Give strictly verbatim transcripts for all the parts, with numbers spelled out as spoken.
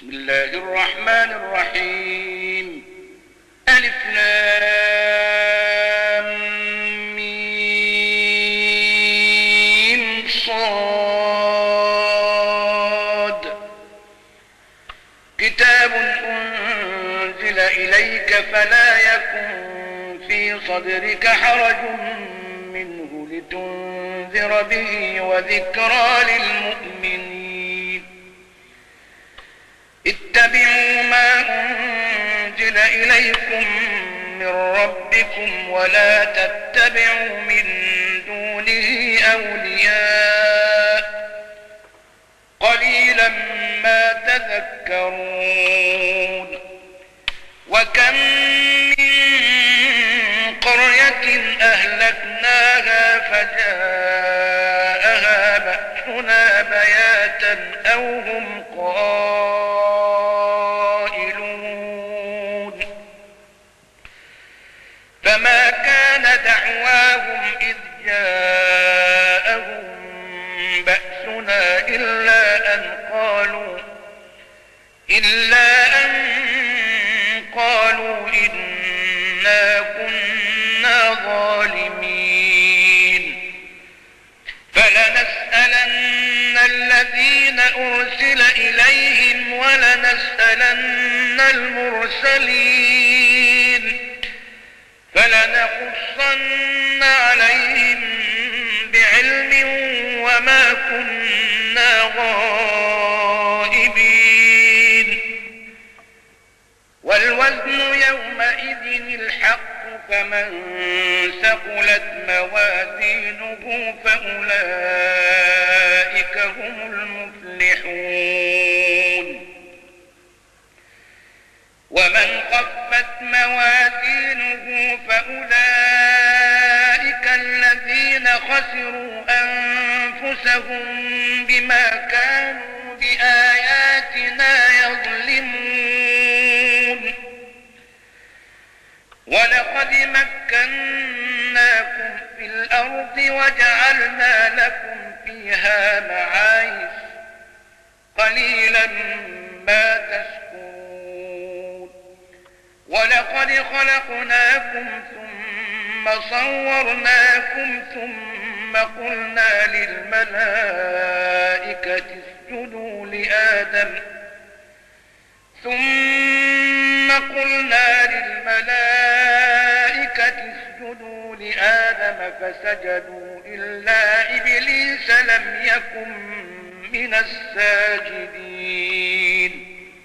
بسم الله الرحمن الرحيم. ألف لام ميم صاد. كتاب أنزل إليك فلا يكن في صدرك حرج منه لتنذر به وذكرى للمؤمنين. اتبعوا ما أنزل إليكم من ربكم ولا تتبعوا من دونه أولياء قليلا ما تذكرون. وكم من قرية أهلكناها فجاءها بأسنا بياتا أو هم قائلون. فما كان دعواهم إذ جاءهم بأسنا إلا أن قالوا إلا أن قالوا إنا كنا ظالمين. فلنسألن الذين أرسل إليهم ولنسألن المرسلين فلنقصن عليهم بعلم وما كنا غائبين. والوزن يومئذ الحق فمن ثقلت موازينه فأولئك هم المفلحون. ومن خفت موازينه فأولئك الذين خسروا أنفسهم بما كانوا بآياتنا يظلمون. ولقد مكناكم في الأرض وجعلنا لكم فيها معايش قليلا ما تشكرون. ولقد خلقناكم ثم صورناكم ثم قلنا للملائكة اسجدوا لآدم ثم قلنا للملائكة اسجدوا لآدم فسجدوا إلا إبليس لم يكن من الساجدين.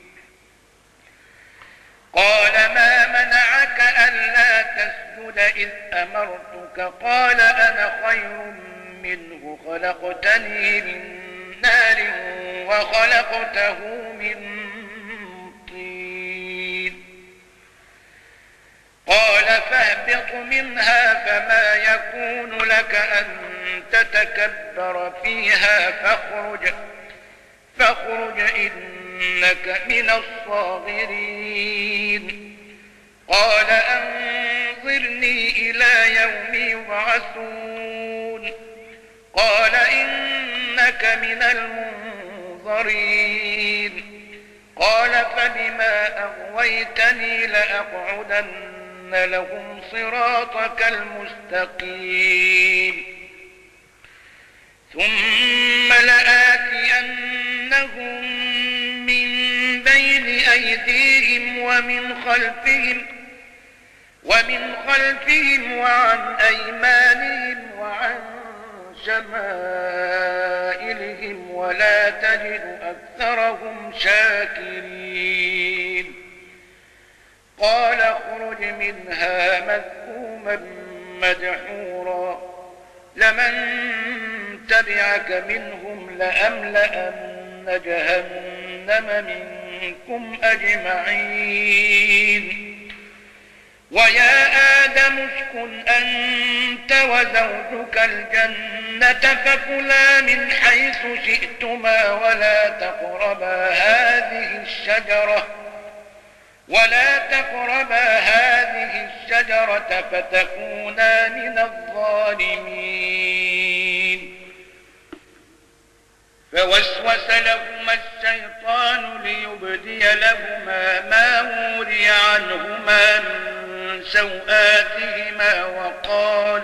قال ما منعك ألا تسجد إذ أمرتك؟ قال أنا خير منه خلقتني من نار وخلقته من قال فاهبط منها فما يكون لك أن تتكبر فيها فاخرج فاخرج إنك من الصاغرين. قال أنظرني إلى يوم يبعثون. قال إنك من المنظرين. قال فبما أغويتني لأقعدن لهم صراطك المستقيم ثم لآتينهم من بين أيديهم ومن خلفهم ومن خلفهم وعن أيمانهم وعن شمائلهم ولا تجد أكثرهم شاكرين. قال اخرج منها مذءوما مدحورا لمن تبعك منهم لأملأن جهنم منكم أجمعين. ويا آدم اسكن أنت وزوجك الجنة فكلا من حيث شئتما ولا تقربا هذه الشجرة ولا تقربا هذه الشجرة فتكونا من الظالمين. فوسوس لهما الشيطان ليبدي سوآتهما وقال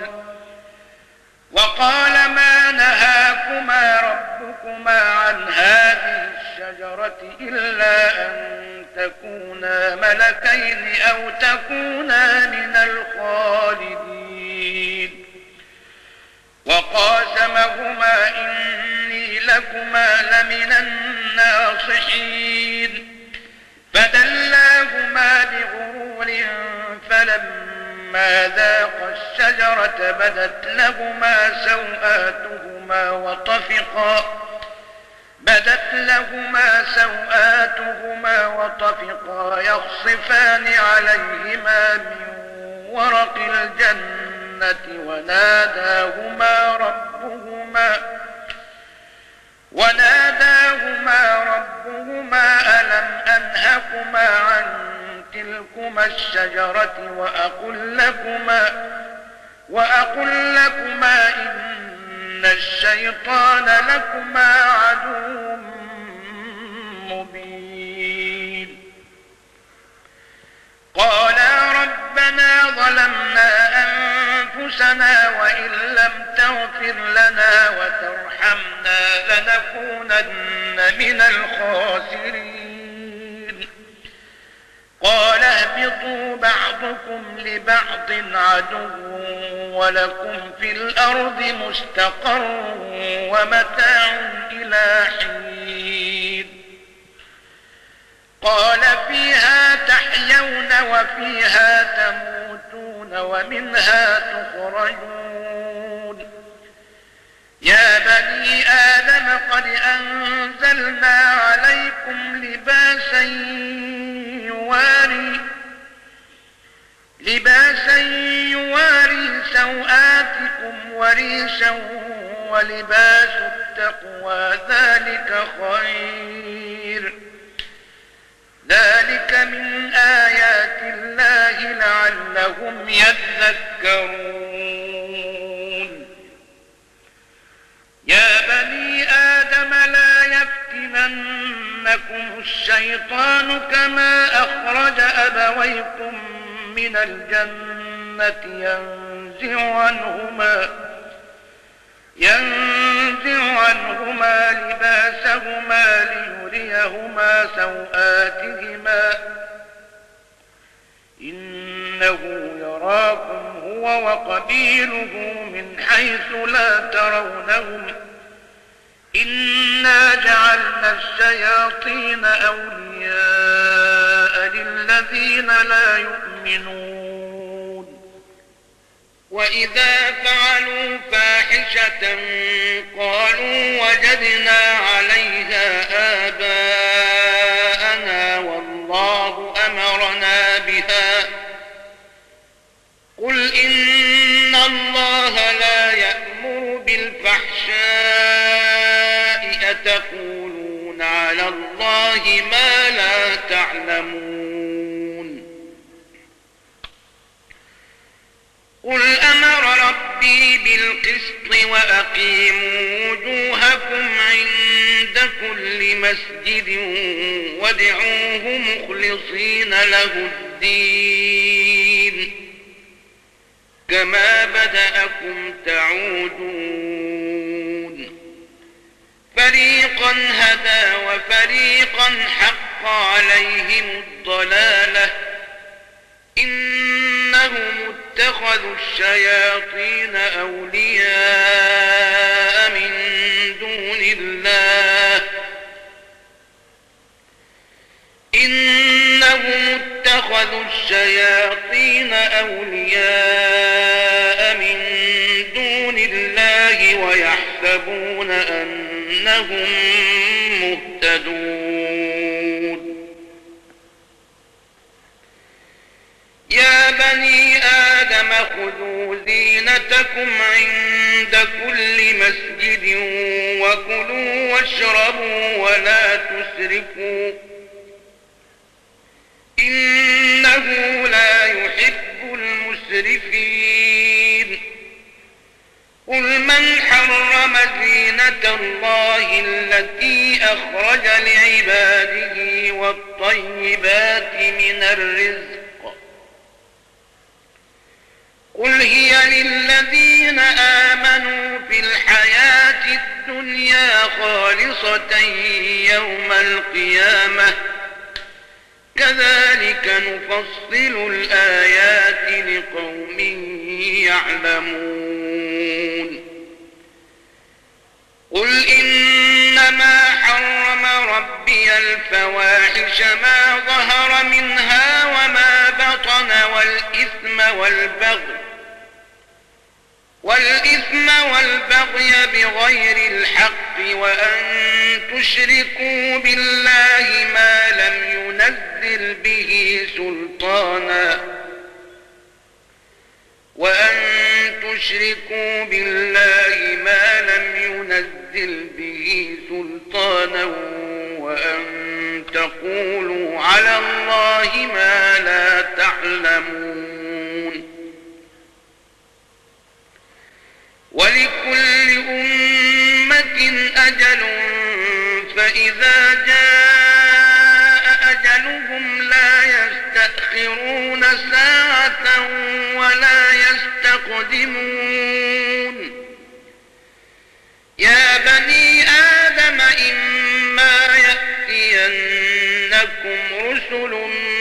وقال ما نهاكما ربكما عن هذه الشجرة إلا أن تكونا ملكين أو تكونا من الخالدين وقاسمهما إني لكما لمن الناصحين فدلاهما بغرور فلما ذاقا الشجرة بدت لهما سوآتهما وطفقا بدت لهما سوآتهما وطفقا يخصفان عليهما من ورق الجنة وناداهما ربهما وناداهما ربهما ألم أنهكما عن تلكما الشجرة وأقل لكما وأقل لكما إن الشيطان لكما عدو مبين قالا ربنا ظلمنا أنفسنا وإن لم تغفر لنا وترحمنا لنكونن من الخاسرين قال اهبطوا بعضكم لبعض عدو ولكم في الأرض مستقر ومتاع إلى حين قال فيها تحيون وفيها تموتون ومنها تخرجون يا بني آدم قد أنزلنا عليكم لباسا يواري لباسا يواري سوآتكم وريشا ولباس التقوى ذلك خير ذلك من آيات الله لعلهم يذكرون يا بني آدم لا يفتننكم الشيطان كما أخرج أبويكم من الجنة ينزع عنهما ينزع عنهما لباسهما ليريهما سوآتهما إنه يراكم هو وقبيله من حيث لا ترونهم إنا جعلنا الشياطين أولياء للذين لا يؤمنون وإذا فعلوا فاحشة قالوا وجدنا عليها آباءنا والله أمرنا بها قل إن الله لا يأمر بالفحشاء أتقولون على الله ما لا تعلمون قل أمر ربي بالقسط وأقيموا وجوهكم عند كل مسجد وادعوه مخلصين له الدين كما بدأكم تعودون فريقا هدى وفريقا حق عليهم الضلالة إنهم اتخذوا الشياطين أولياء من دون الله إنهم اتخذوا الشياطين أولياء من دون الله ويحسبون أنهم مهتدون يا بني آدم خذوا زينتكم عند كل مسجد وكلوا واشربوا ولا تسرفوا إنه لا يحب المسرفين قل من حرم زينة الله التي أخرج لعباده والطيبات من الرزق قل هي للذين آمنوا في الحياة الدنيا خالصة يوم القيامة كذلك نفصل الآيات لقوم يعلمون قل إنما حرم ربي الفواحش ما ظهر منها وما بطن والإثم والبغي والإثم والبغي بغير الحق وأن تشركوا بالله ما لم ينزل به سلطانا وأن تشركوا بالله ما لم ينزل به سلطانا وأن تقولوا على الله ما لا تعلمون ولكل أمة أجل فإذا جاء أجلهم لا يستأخرون ساعة ولا يستقدمون يا بني آدم إما يأتينكم رسل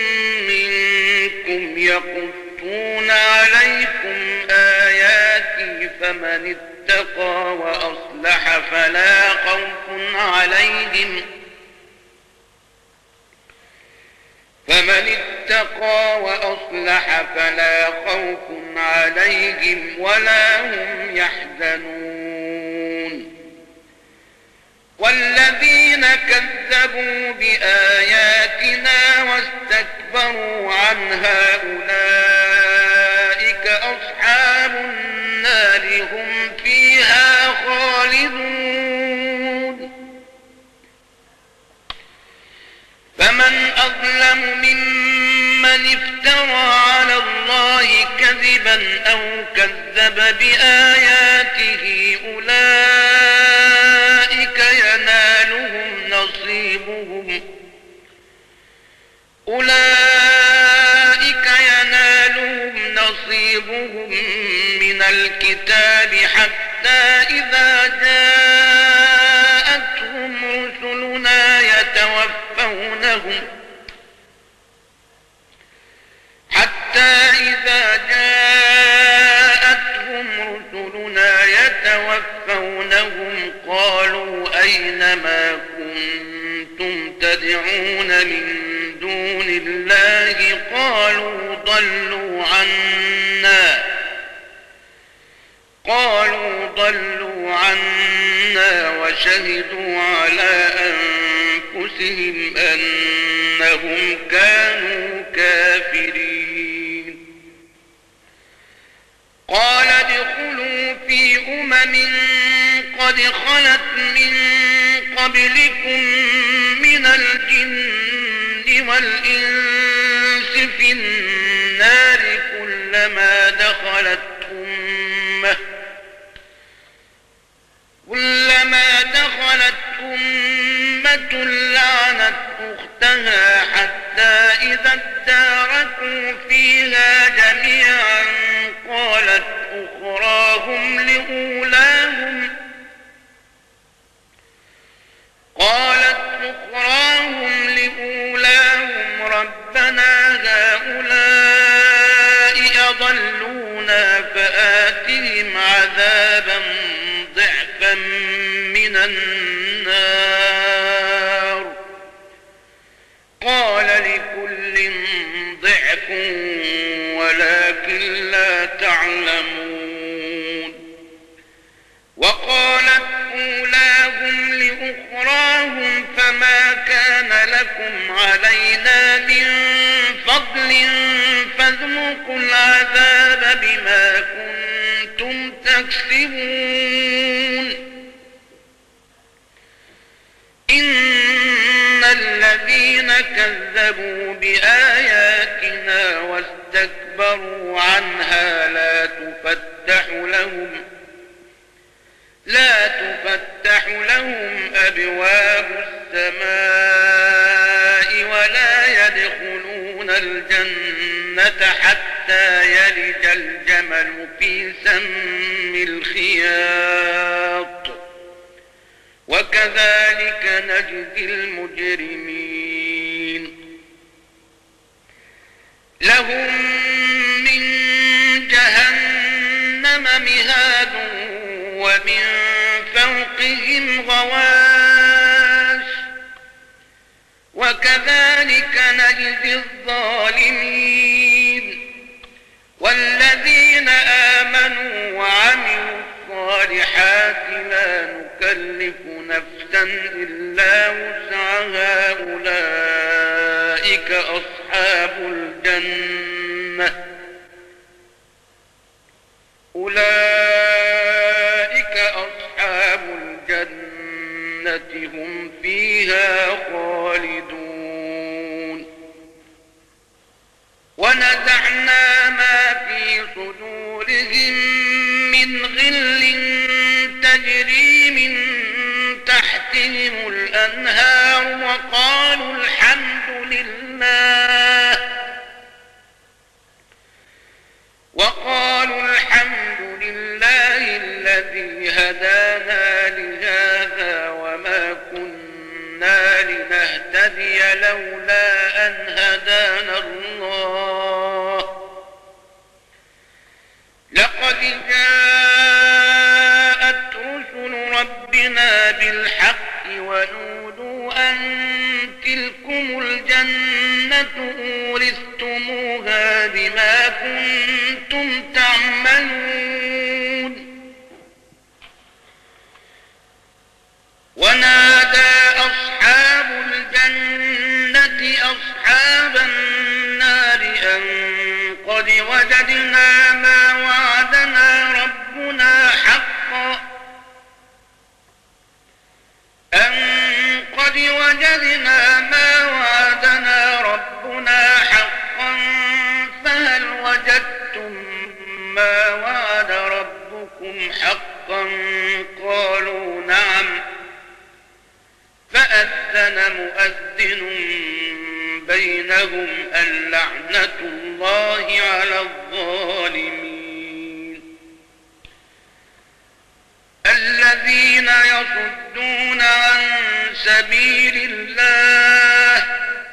منكم يقصون عليكم آياتي فمن اتقى وأصلح فلا خوف عليهم فمن اتقى وأصلح فلا خوف عليهم ولا هم يحزنون والذين كذبوا بآياتنا واستكبروا عنها أولئك أصحاب النار هم فيها خالدون فمن أظلم ممن افترى على الله كذبا أو كذب بآياته أولئك ينالهم نصيبهم أولئك ينالهم نصيبهم من الكتاب حتى إذا جاءتهم رسلنا يتوفونهم حتى إذا جاءتهم رسلنا يتوفونهم قالوا أين ما كنتم تدعون من دون الله قالوا ضلوا عنا قالوا ضلوا عنا وشهدوا على أنفسهم أنهم كانوا كافرين قال ادخلوا في أمم قد خلت من قبلكم من الجن والإنس في النار كلما دخلت أمة كلما دخلت أمة لعنت أختها حتى إذا اداركوا فيها جميعا قالت أخراهم لأولاهم قالت أخراهم لأولاهم ربنا هؤلاء أضلونا فآتهم عذابا ضعفا من النار قال لكل ضعف ولكن لا تعلمون وقالت أولاهم لأخراهم فما كان لكم علينا من فضل فاذوقوا العذاب بما كنتم تكسبون إن الذين كذبوا بآياتنا واستكبروا عنها لا تفتح لهم لا تفتح لهم أبواب السماء ولا يدخلون الجنة حتى يلج الجمل كالجمل في سم الخياط وكذلك نجزي المجرمين لهم من جهنم مهاد ومن فوقهم غواش وكذلك نجزي الظالمين والذين آمنوا وعملوا الصالحات لا نكلف نفسا إلا وسعها أولئك أصحاب الجنة أولئك أصحاب الجنة هم فيها خالدون ونزعنا ما في صدورهم من غل تجري من تحتهم الأنهار وقالوا الحمد لله وقالوا الحمد لله الذي هدانا لهذا وما كنا لنهتدي لولا أن هدانا الله لقد جاءت رسل ربنا بالحق ونودوا أن تلكم الجنة أورثتموها بما كنتم تعملون ونادى أصحاب الجنة أصحاب النار أن قد وجدنا ما وعدنا ربنا حقا أن قد وجدنا ما وعدنا ربنا حقا فهل وجدتم ما وعد ربكم حقا قالوا نعم فأذن مؤذن بينهم اللعنة الله على الظالمين الذين يصدون عن سبيل الله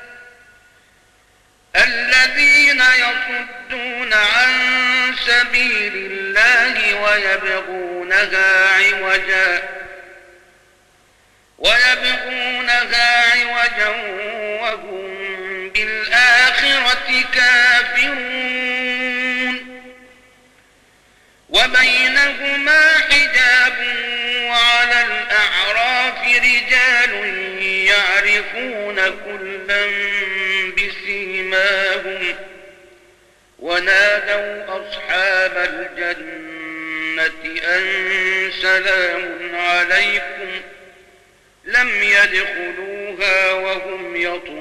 الذين يصدون عن سبيل الله ويبغونها عوجا ويبغونها عوجا وهم بالآخرة كافرون وبينهما حجاب وعلى الأعراف رجال يعرفون كلا بسيماهم ونادوا أصحاب الجنة أن سلام عليكم لم يدخلوها وهم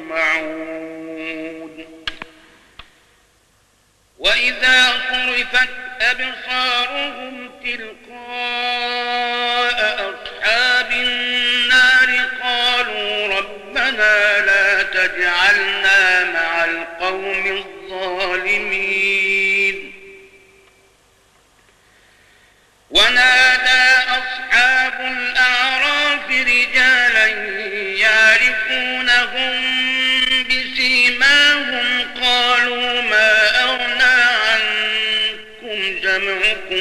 يطمعون وإذا صرفت أبصارهم تلقاء أصحاب النار قالوا ربنا لا تجعلنا مع القوم الظالمين ونادى أصحاب الأعراف رجالا يعرفونهم بسيماهم قالوا ما أغنى عنكم جمعكم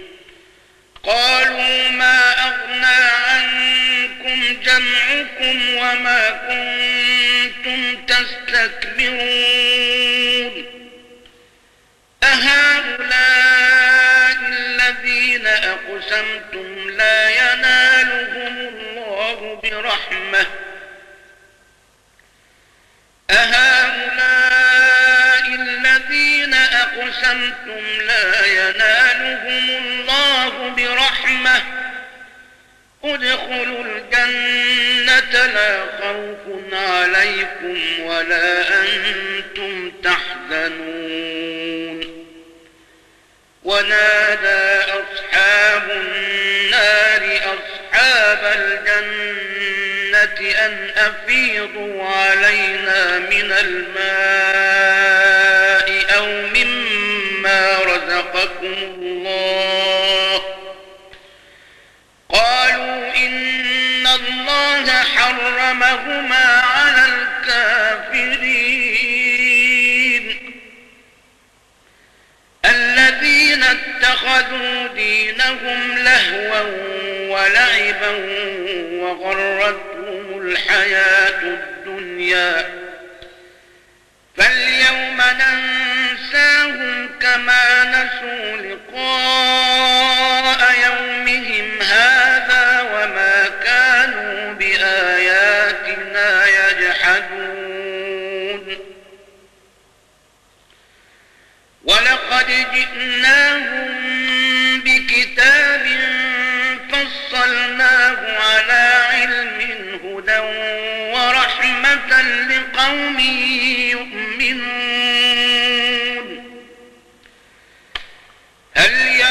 قالوا ما أغنى عنكم جمعكم وما كنتم تستكبرون أهؤلاء الذين أقسمتم لا ينالهم الله برحمة أهؤلاء الذين أقسمتم لا ينالهم الله برحمة ادخلوا الجنة لا خوف عليكم ولا أنتم تحزنون ونادى أصحاب النار أصحاب الجنة أن أفيضوا علينا من الماء أو مما رزقكم حرمهما على الكافرين الذين اتخذوا دينهم لهوا ولعبا وغرتهم الحياة الدنيا فاليوم ننساهم كما نسوا لقاء يومهم هذا وما كانوا بآياتنا يجحدون ولقد جئناهم بكتاب فصلناه على علم هدى ورحمة لقوم يؤمنون هل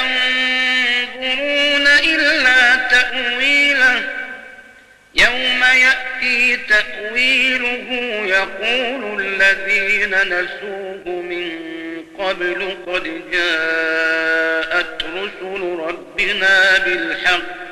ينظرون إلا تأويله يوم يأتي تأويله يقول الذين نسوه من قبل قد جاءت رسل ربنا بالحق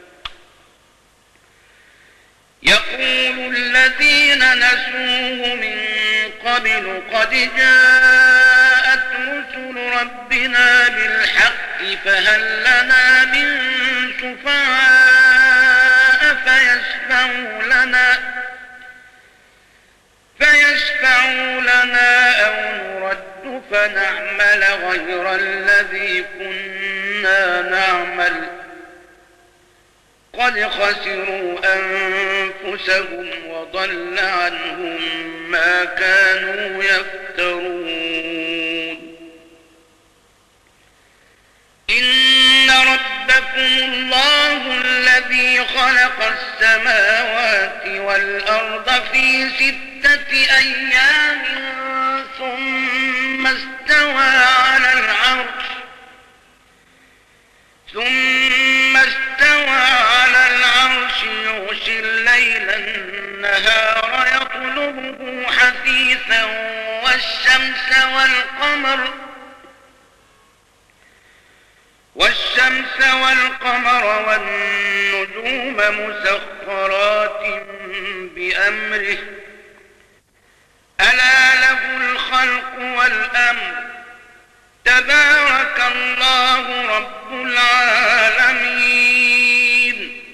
يقول الذين نسوه من قبل قد جاءت رسل ربنا بالحق فهل لنا من شفعاء فيشفعوا لنا فيشفعوا لنا أو نرد فنعمل غير الذي كنا نعمل قد خسروا أنفسهم وضل عنهم ما كانوا يفترون إن ربكم الله الذي خلق السماوات والأرض في ستة أيام ثم استوى على العرش ثم استوى على العرش يغشي الليل النهار يطلبه حثيثا والشمس والقمر والشمس والقمر والنجوم مسخرات بأمره ألا له الخلق والأمر تبارك الله رب العالمين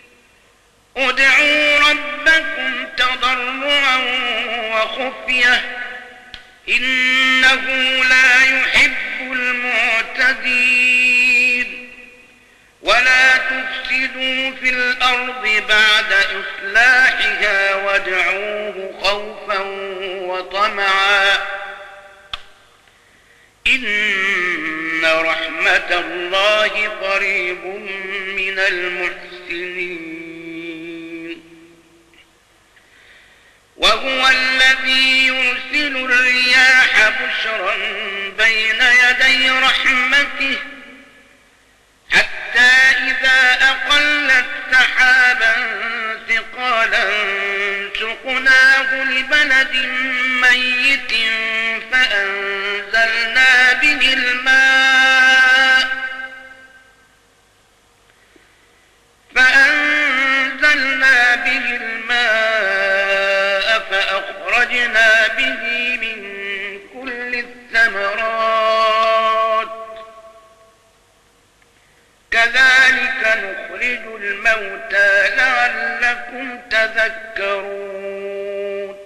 ادعوا ربكم تضرعا وخفية إنه لا يحب المعتدين ولا تفسدوا في الأرض بعد إصلاحها وادعوه خوفا وطمعا إن رحمة الله قريب من المحسنين وهو الذي يرسل الرياح بشرا بين يدي رحمته حتى إذا أقلت سحابا ثقالا سقناه لبلد ميت فأنزلنا به الماء فأنزلنا به الماء فأخرجنا به من كل الثمرات كذلك نخرج الموتى لعلكم تذكرون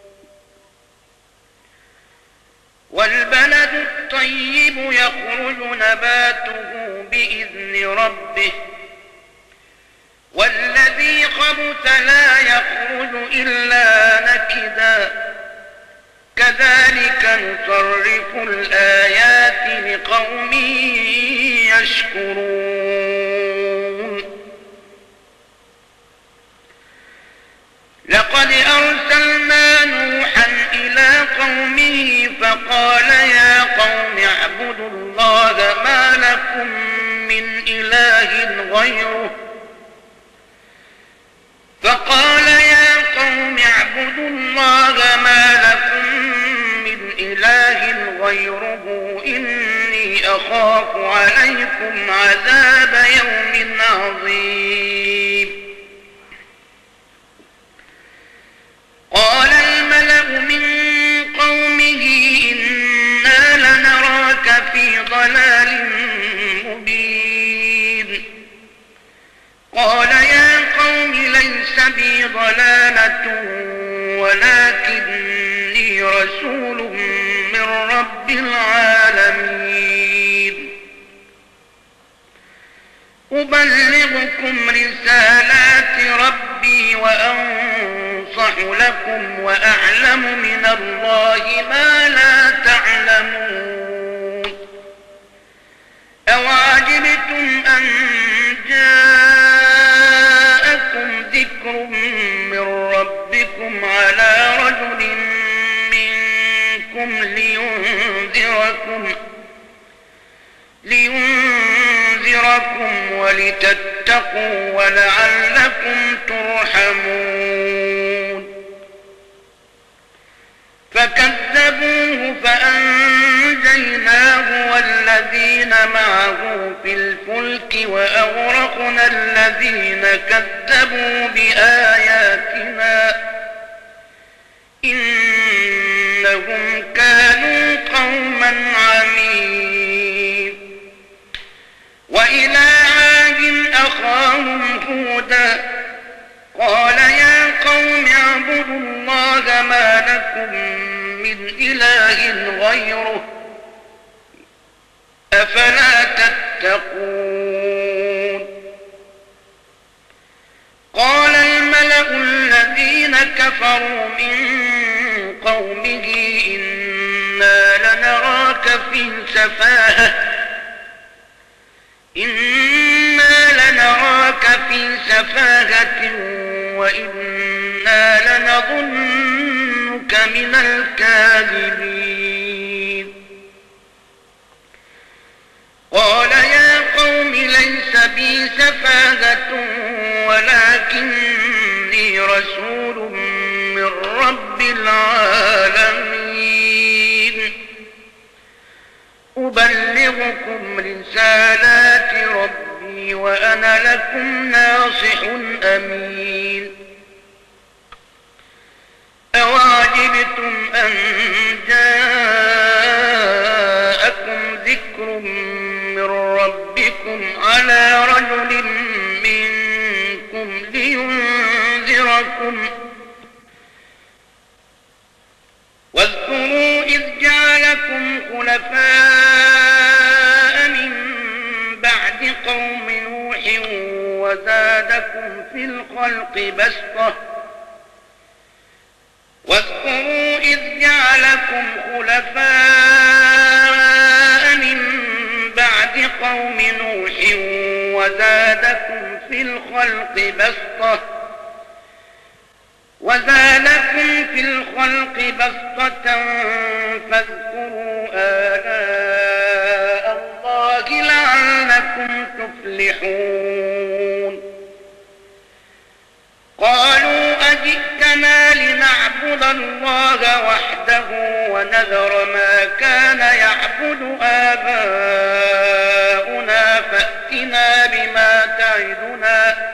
والبلد الطيب يخرج نباته بإذن ربه والذي خبث لا يخرج إلا نكدا كذلك نصرف الآيات لقوم يشكرون لقد أرسلنا نوحا إلى قومه فقال يا قوم اعبدوا الله ما لكم من إله غيره فقال يا قوم اعبدوا الله ما لكم من إله غيره إني أخاف عليكم عذاب يوم عظيم بي ضلالة ولكني رسول من رب العالمين أبلغكم رسالات ربي وأنصح لكم وأعلم من الله ما لا تعلمون أوعجبتم أن جاءكم ذكر من ربكم على رجل منكم لينذركم لينذركم ولتتقوا ولعلكم ترحمون فكذبوه فأنجيناه والذين معه في الفلك وأغرقنا الذين كذبوا بآياتنا إنهم كانوا قوما عمين وإلى عاد أخاهم هودا قال يا قوم اعبدوا الله ما لكم من إله غيره أفلا تتقون قال الملأ الذين كفروا من قومه إنا لنراك في سفاهة إنا لنراك في سفاهة وإنا لنظنك من الكاذبين قال يا قوم ليس بي سفاهة ولكني رسول من رب العالمين أبلغكم رسالات ربي وأنا لكم ناصح أمين أوعجبتم أن جاءكم ذكر من ربكم على رجل منكم لينذركم واذكروا إذ جعلكم خلفاء من بعد قوم نوح وزادكم في الخلق بسطة واذكروا إذ جعلكم خلفاء من بعد قوم نوح وزادكم في الخلق بسطة وزادكم في الخلق بسطة فاذكروا آلاء الله لعلكم تفلحون قالوا أجئتنا لنعبد الله وحده ونذر ما كان يعبد آباؤنا فأتنا بما تعدنا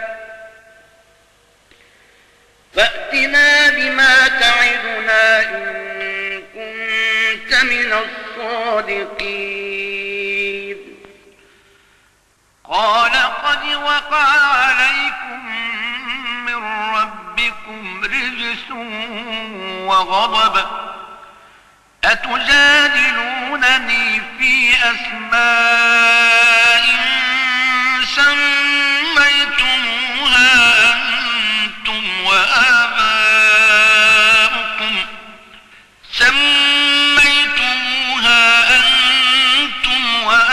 فأتنا بما تعدنا إن كنت من الصادقين قال قد وقع عليكم من ربكم رجس وغضب أتجادلونني في أسماء سميتموها أنتم وآباؤكم سميتموها أنتم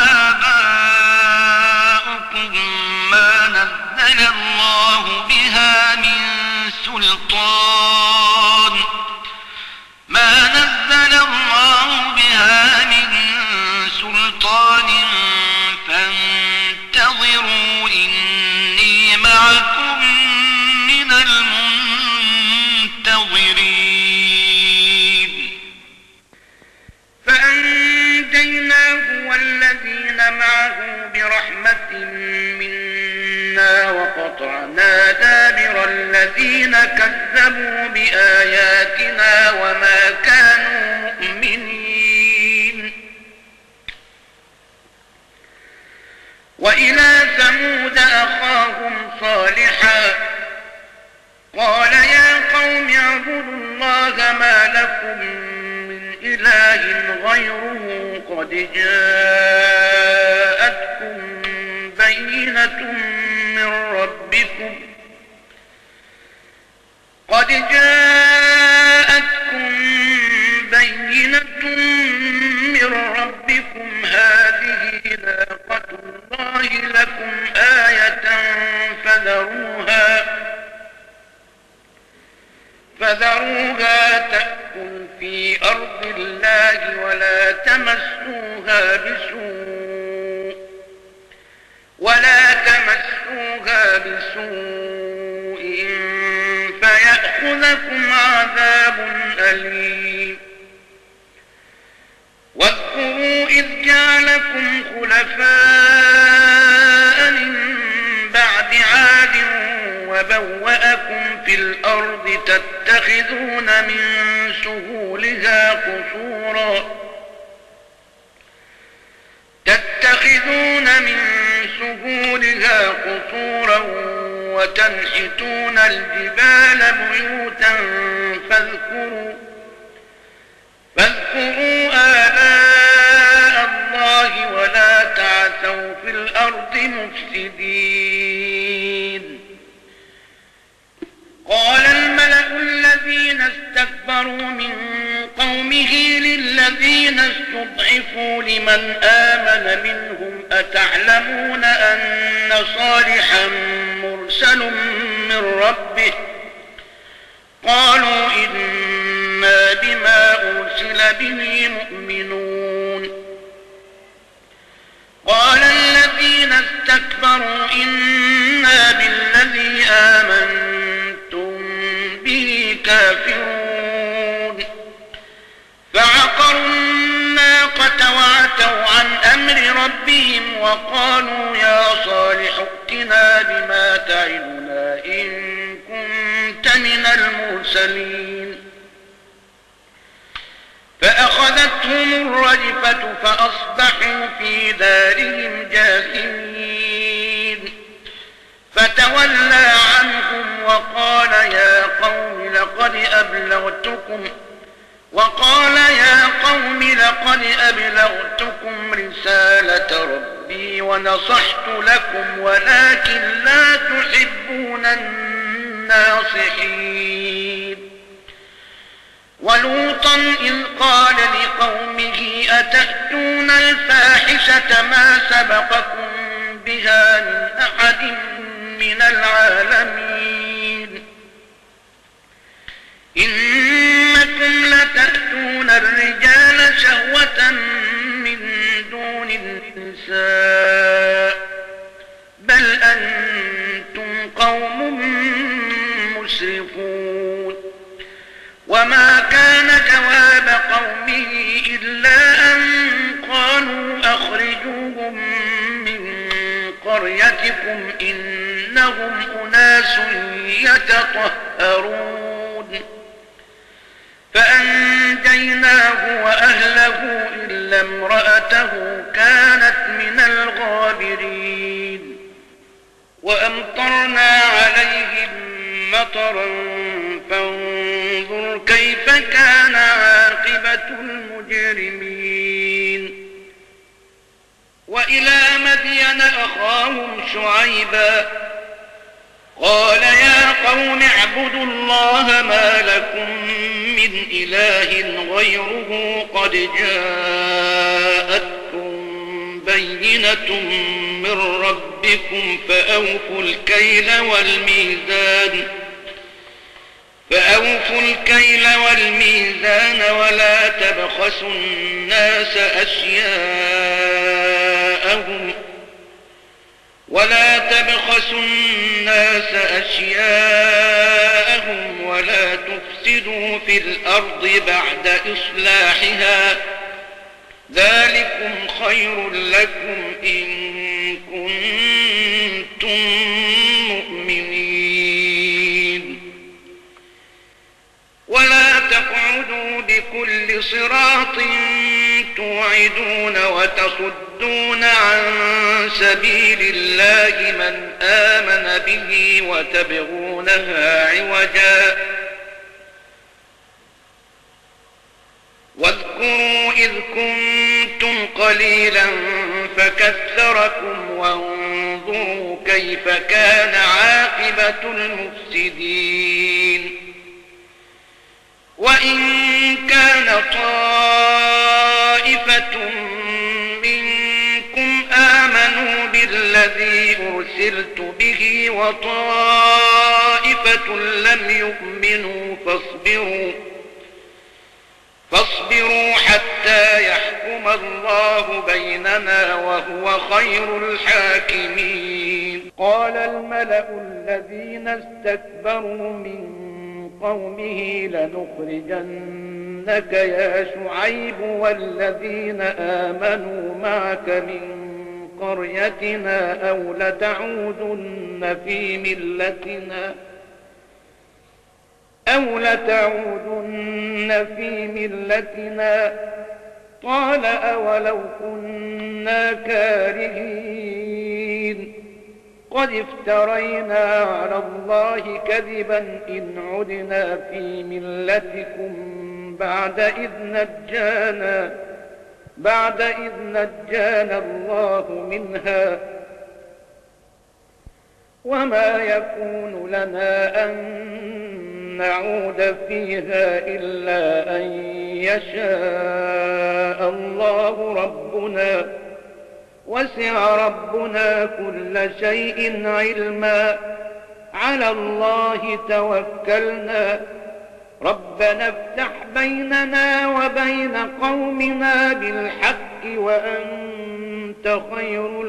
وآباؤكم ما نزل الله بها من سلطان ما نزل الله بها من سلطان فانتظروا إني معكم من المنتظرين فأنجيناه والذين معه برحمة منا وقطعنا دابر الذين كذبوا بآياتنا وما كانوا مؤمنين وإلى ثمود أخاهم صالحا قال غيره قد جاءتكم بينة من ربكم قد جاءتكم بينة من ربكم هذه ناقة الله لكم آية فذروها فذروها تأكل في أرض الله ولا تمسوها بسوء ولا تمسوها بسوء فيأخذكم عذاب أليم واذكروا إذ جعلكم خلفاء من بعد عاد وبوأكم في الأرض تتخذون من سهولها قصورا تتخذون من سهولها قصورا وتنحتون الجبال بيوتا فاذكروا فاذكروا آلاء الله ولا تعثوا في الأرض مفسدين قال الملأ الذين استكبروا من قومه للذين استضعفوا لمن آمن منهم أتعلمون أن صالحا مرسل من ربه قالوا إنا بما أرسل به مؤمنون قال الذين استكبروا إنا بالذي آمنتم به كافرون فعقروا الناقة وعتوا عن أمر ربهم وقالوا يا صالح ائتنا بما تعدنا إن كنت من المرسلين فأخذتهم الرجفة فأصبحوا في دارهم جاثمين فتولى عنهم وقال يا قوم لقد أبلغتكم وقال يا قوم لقد أبلغتكم رسالة ربي ونصحت لكم ولكن لا تحبون الناصحين ولوطا إذ قال لقومه أتأتون الفاحشة ما سبقكم بها من أحد من العالمين إنكم لتأتون الرجال شهوة من دون النساء بل أنتم قوم مسرفون وما كان جواب قومه إلا أن قالوا أخرجوهم من قريتكم إنهم أناس يتطهرون فأنجيناه وأهله إلا امرأته كانت من الغابرين وأمطرنا عليهم مطرا فانظر كيف كان عاقبة المجرمين وإلى مدين أخاهم شعيبا قال يا قوم اعبدوا الله ما لكم من إله غيره قد جاءتكم بينة من ربكم فأوفوا الكيل والميزان فأوفوا الكيل والميزان ولا تبخسوا الناس أشياءهم ولا تبخسوا الناس أشياءهم ولا تفسدوا في الأرض بعد إصلاحها ذلكم خير لكم إن كنتم مؤمنين ولا تقعدوا بكل صراط توعدون وتصدون عن سبيل الله من آمن به وتبغونها عوجا واذكروا إذ كنتم قليلا فكثركم وانظروا كيف كان عاقبة المفسدين وإن كان طائفة منكم آمنوا بالذي أرسلت به وطائفة لم يؤمنوا فاصبروا فاصبروا حتى يحكم الله بيننا وهو خير الحاكمين. قال الملأ الذين استكبروا من قومه لنخرجنك يا شعيب والذين آمنوا معك من قريتنا أو لتعودن في ملتنا أو لتعودن في ملتنا قال أولو كنا كارهين قد افترينا على الله كذبا إن عدنا في ملتكم بعد إذ نجانا بعد إذ نجانا الله منها وما يكون لنا أن نعود فيها إلا أن يشاء الله ربنا وسع ربنا كل شيء علما على الله توكلنا ربنا افتح بيننا وبين قومنا بالحق وأنت خير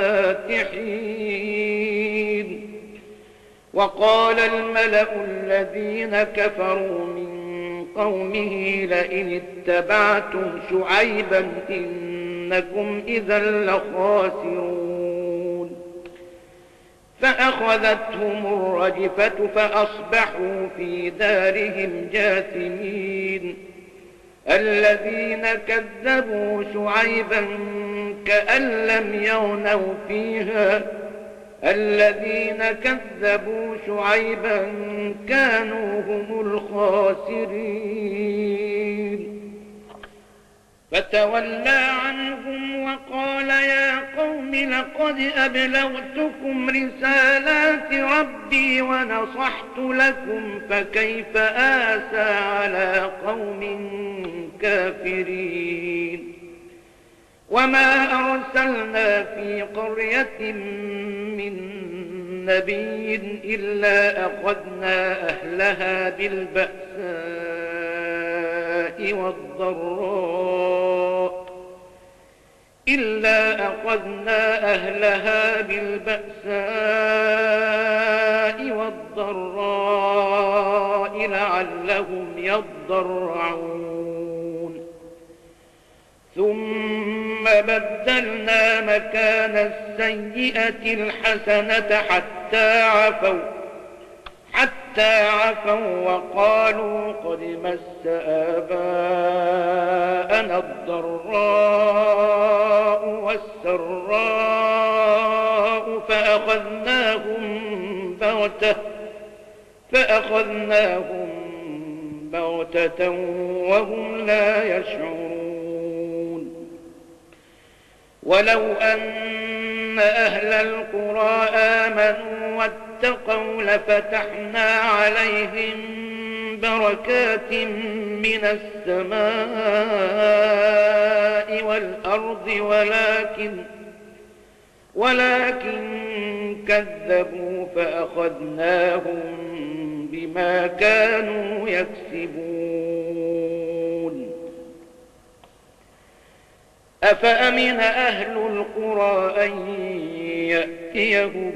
الفاتحين. وقال الملأ الذين كفروا من قومه لئن اتبعتم شعيبا إنكم إذا لخاسرون فأخذتهم الرجفة فأصبحوا في دارهم جاثمين. الذين كذبوا شعيبا كأن لم يغنوا فيها الذين كذبوا شعيبا كانوا هم الخاسرين. فتولى عنهم وقال يا قوم لقد أبلغتكم رسالات ربي ونصحت لكم فكيف آسى على قوم كافرين. وما أرسلنا في قرية من نبي إلا أخذنا أهلها بالبأساء والضراء إلا أخذنا أهلها بالبأساء والضراء لعلهم يضرعون. ثم بدلنا مكان السيئة الحسنة حتى عفوا حتى عفوا وقالوا قد مس آباءنا الضراء والسراء فأخذناهم بغتة فأخذناهم بغتة وهم لا يشعرون. ولو أن أهل القرى آمنوا واتقوا لفتحنا عليهم بركات من السماء والأرض ولكن ولكن كذبوا فأخذناهم بما كانوا يكسبون. أفأمن أهل القرى أن يأتيهم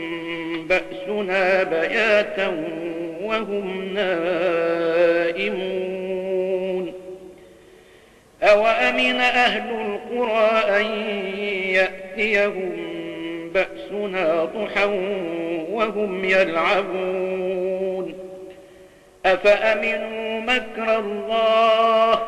بأسنا بياتا وهم نائمون أوأمن أهل القرى أن يأتيهم بأسنا ضحى وهم يلعبون أفأمنوا مكر الله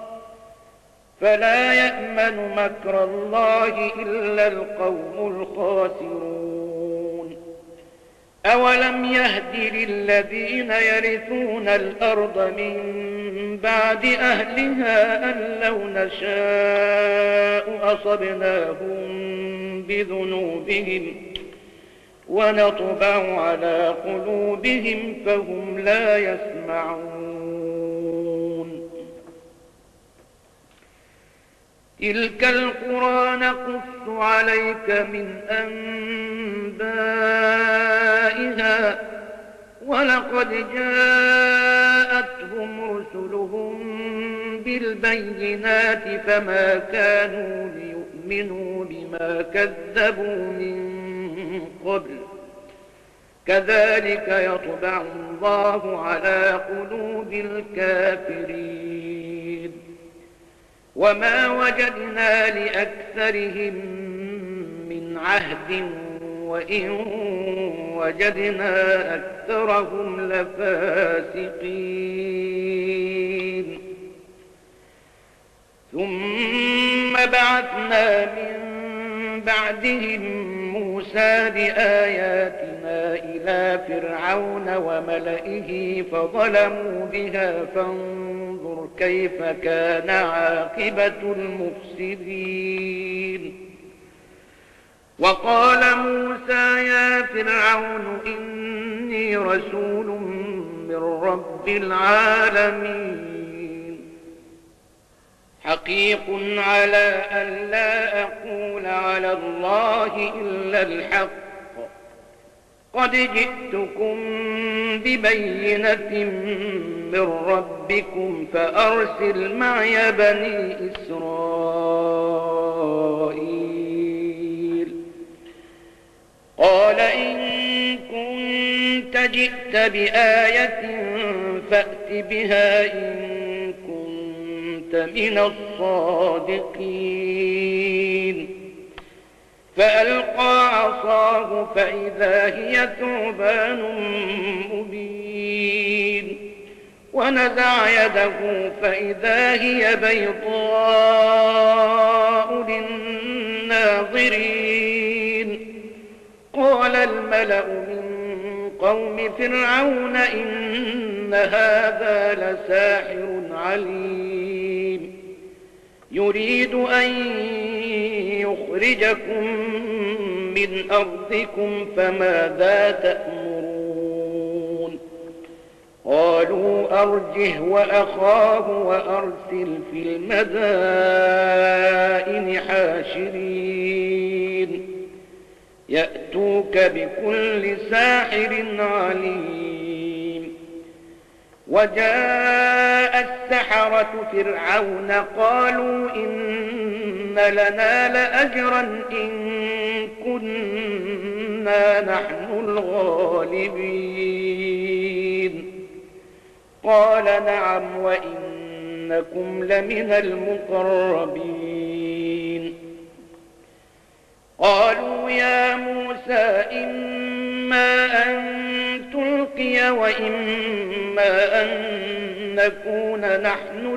فلا يأمن مكر الله إلا القوم الخاسرون. أولم يهد للذين يرثون الأرض من بعد أهلها أن لو نشاء أصبناهم بذنوبهم ونطبع على قلوبهم فهم لا يسمعون. تلك القرى نقص عليك من أنبائها ولقد جاءتهم رسلهم بالبينات فما كانوا ليؤمنوا بما كذبوا من قبل كذلك يطبع الله على قلوب الكافرين وما وجدنا لأكثرهم من عهد وإن وجدنا أكثرهم لفاسقين. ثم بعثنا من بعدهم موسى بآياتنا إلى فرعون وملئه فظلموا بها فانظر كيف كان عاقبة المفسدين. وقال موسى يا فرعون إني رسول من رب العالمين حقيق على أن لا أقول على الله إلا الحق قد جئتكم ببينة من ربكم فأرسل معي بني إسرائيل. قال إن كنت جئت بآية فأت بها إن كنت من الصادقين. فألقى عصاه فإذا هي ثعبان مبين ونزع يده فإذا هي بيضاء للناظرين. قال الملأ من قوم فرعون إن هذا لساحر عليم يريد أن يخرجكم من أرضكم فماذا تأمرون؟ قالوا أرجه وأخاه وأرسل في المدائن حاشرين يأتوك بكل ساحر عليم. وجاء السحرة فرعون قالوا إن لنا لأجرا إن كنا نحن الغالبين. قال نعم وإنكم لمن المقربين. قالوا يا موسى إما أن تلقي وإما أن نكون نحن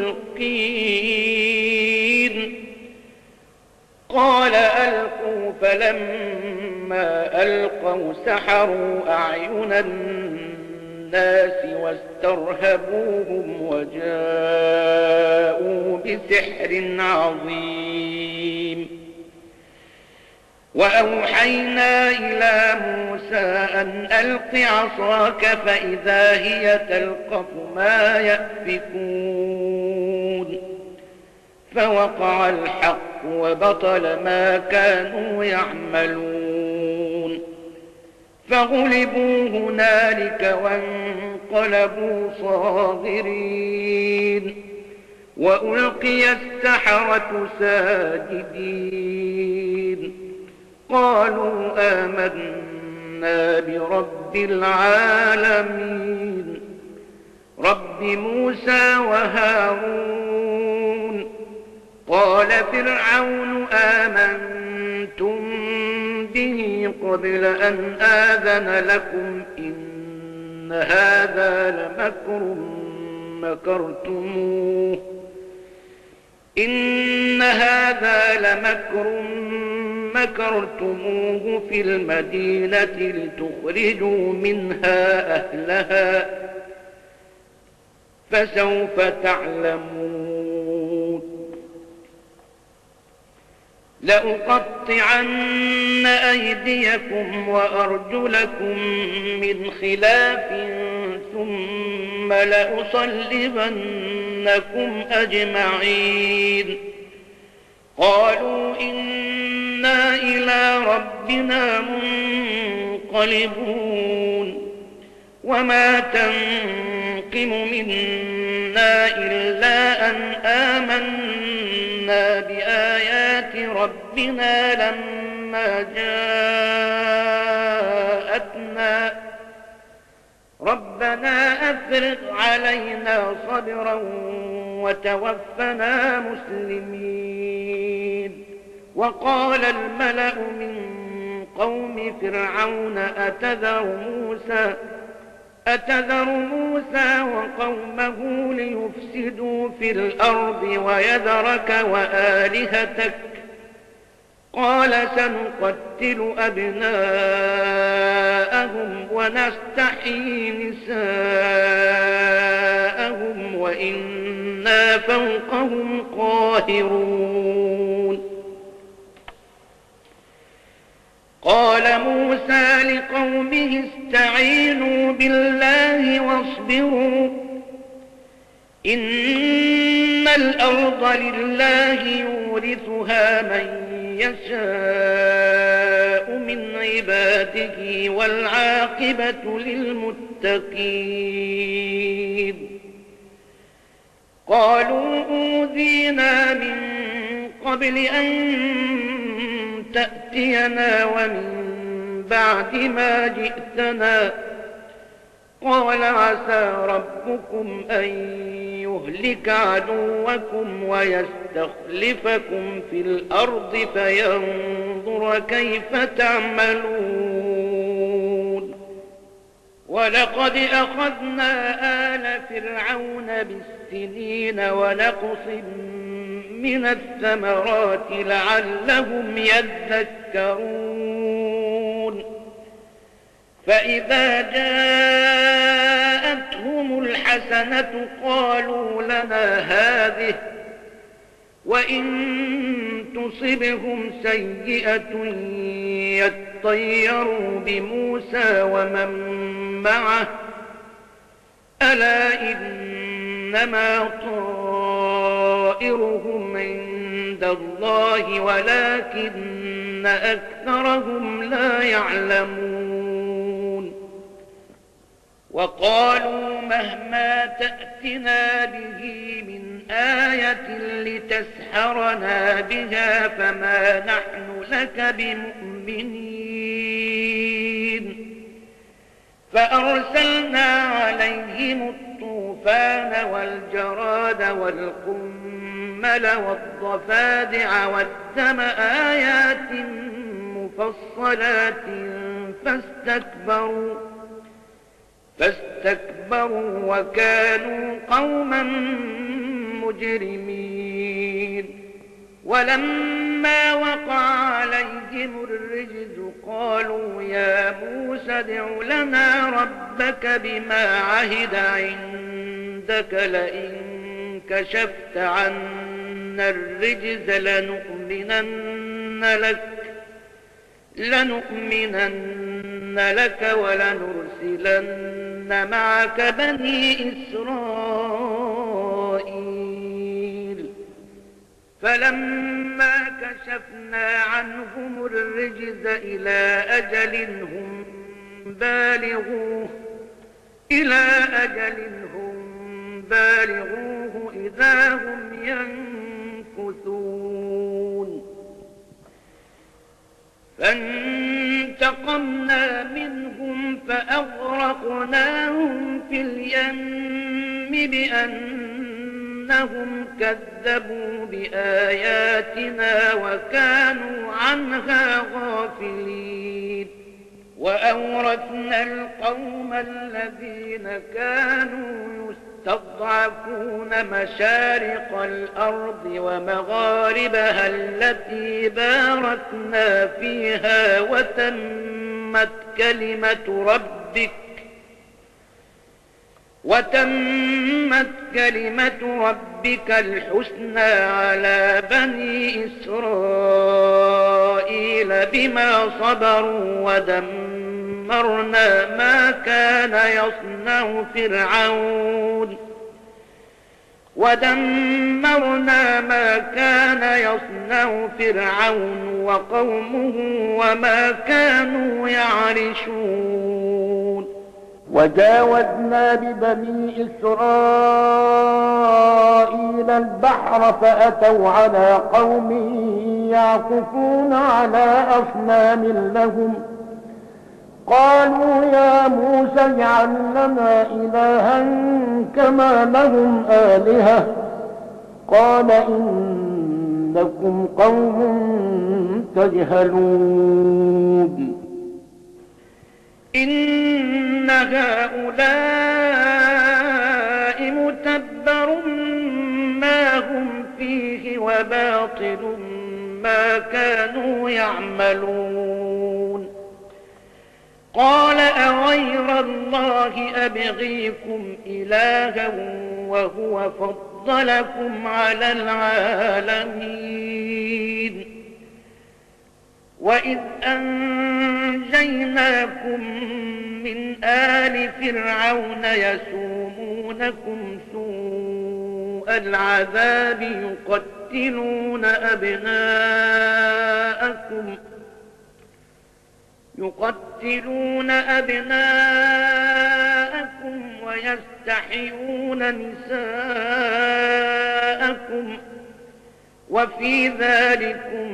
الملقين. قال ألقوا فلما ألقوا سحروا أعين الناس واسترهبوهم وجاءوا بسحر عظيم. وأوحينا إلى موسى أن ألق عصاك فإذا هي تلقف ما يأفكون. فوقع الحق وبطل ما كانوا يعملون. فغلبوا هنالك وانقلبوا صاغرين وألقي السحرة ساجدين. قالوا آمنا برب العالمين رب موسى وهارون. قال فرعون آمنتم به قبل أن آذن لكم إن هذا لمكر مكرتموه إن هذا لمكر مكرتموه في المدينة لتخرجوا منها أهلها فسوف تعلمون. لأقطعن أيديكم وأرجلكم من خلاف ثم لأصلبنكم أجمعين. قالوا إنا إلى ربنا منقلبون. وما تنقم منا إلا أن آمنا بآيات ربنا لما جاءتنا ربنا أفرغ علينا صبرا وتوفنا مسلمين. وقال الملأ من قوم فرعون أتذر موسى أتذر موسى وقومه ليفسدوا في الأرض ويذرك وآلهتك قال سنقتل أبناءهم ونستحيي نساءهم وإنا فوقهم قاهرون. قال موسى لقومه استعينوا بالله واصبروا إن الأرض لله يورثها من يشاء من عباده والعاقبة للمتقين. قالوا أوذينا من قبل أن تأتينا ومن بعد ما جئتنا قال عسى ربكم أن يهلك عدوكم ويستخلفكم في الأرض فينظر كيف تعملون. ولقد أخذنا آل فرعون بالسنين ونقص من الثمرات لعلهم يذكرون. فإذا جاءتهم الحسنة قالوا لنا هذه وإن تصبهم سيئة يطيروا بموسى ومن معه ألا إنما طائرهم عند الله ولكن أكثرهم لا يعلمون. وقالوا مهما تأتنا به من آية لتسحرنا بها فما نحن لك بمؤمنين. فأرسلنا عليهم الطوفان والجراد والقمل والضفادع والدم آيات مفصلات فاستكبروا فاستكبروا وكانوا قوما مجرمين. ولما وقع عليهم الرجز قالوا يا موسى ادع لنا ربك بما عهد عندك لئن كشفت عنا الرجز لنؤمنن لك لنؤمنن لك ولنرسلن معك بني إسرائيل. فلما كشفنا عنهم الرجز إلى أجل هم بالغوه إلى أجل هم بالغوه إذا هم ينكثون. فانتقمنا منهم فأغرقناهم في اليم بأنهم كذبوا بآياتنا وكانوا عنها غافلين. وأورثنا القوم الذين كانوا يستضعفون مشارق الأرض ومغاربها التي باركنا فيها وتمت كلمة ربك وتمت كلمة ربك الحسنى على بني إسرائيل بما صبروا ودمرنا ما كان يصنع فرعون ودمرنا ما كان يصنع فرعون وقومه وما كانوا يعرشون. وجاوزنا ببني إسرائيل البحر فأتوا على قوم يعكفون على أصنام لهم قالوا يا موسى اجعل لنا إلها كما لهم آلهة قال إنكم قوم تجهلون. إن هؤلاء متبر ما هم فيه وباطل ما كانوا يعملون. قال أغير الله أبغيكم إلها وهو فضلكم على العالمين وإذ أنجيناكم من آل فرعون يسومونكم سوء العذاب يقتلون أبناءكم يقتلون أبناءكم ويستحيون نساءكم وفي ذلكم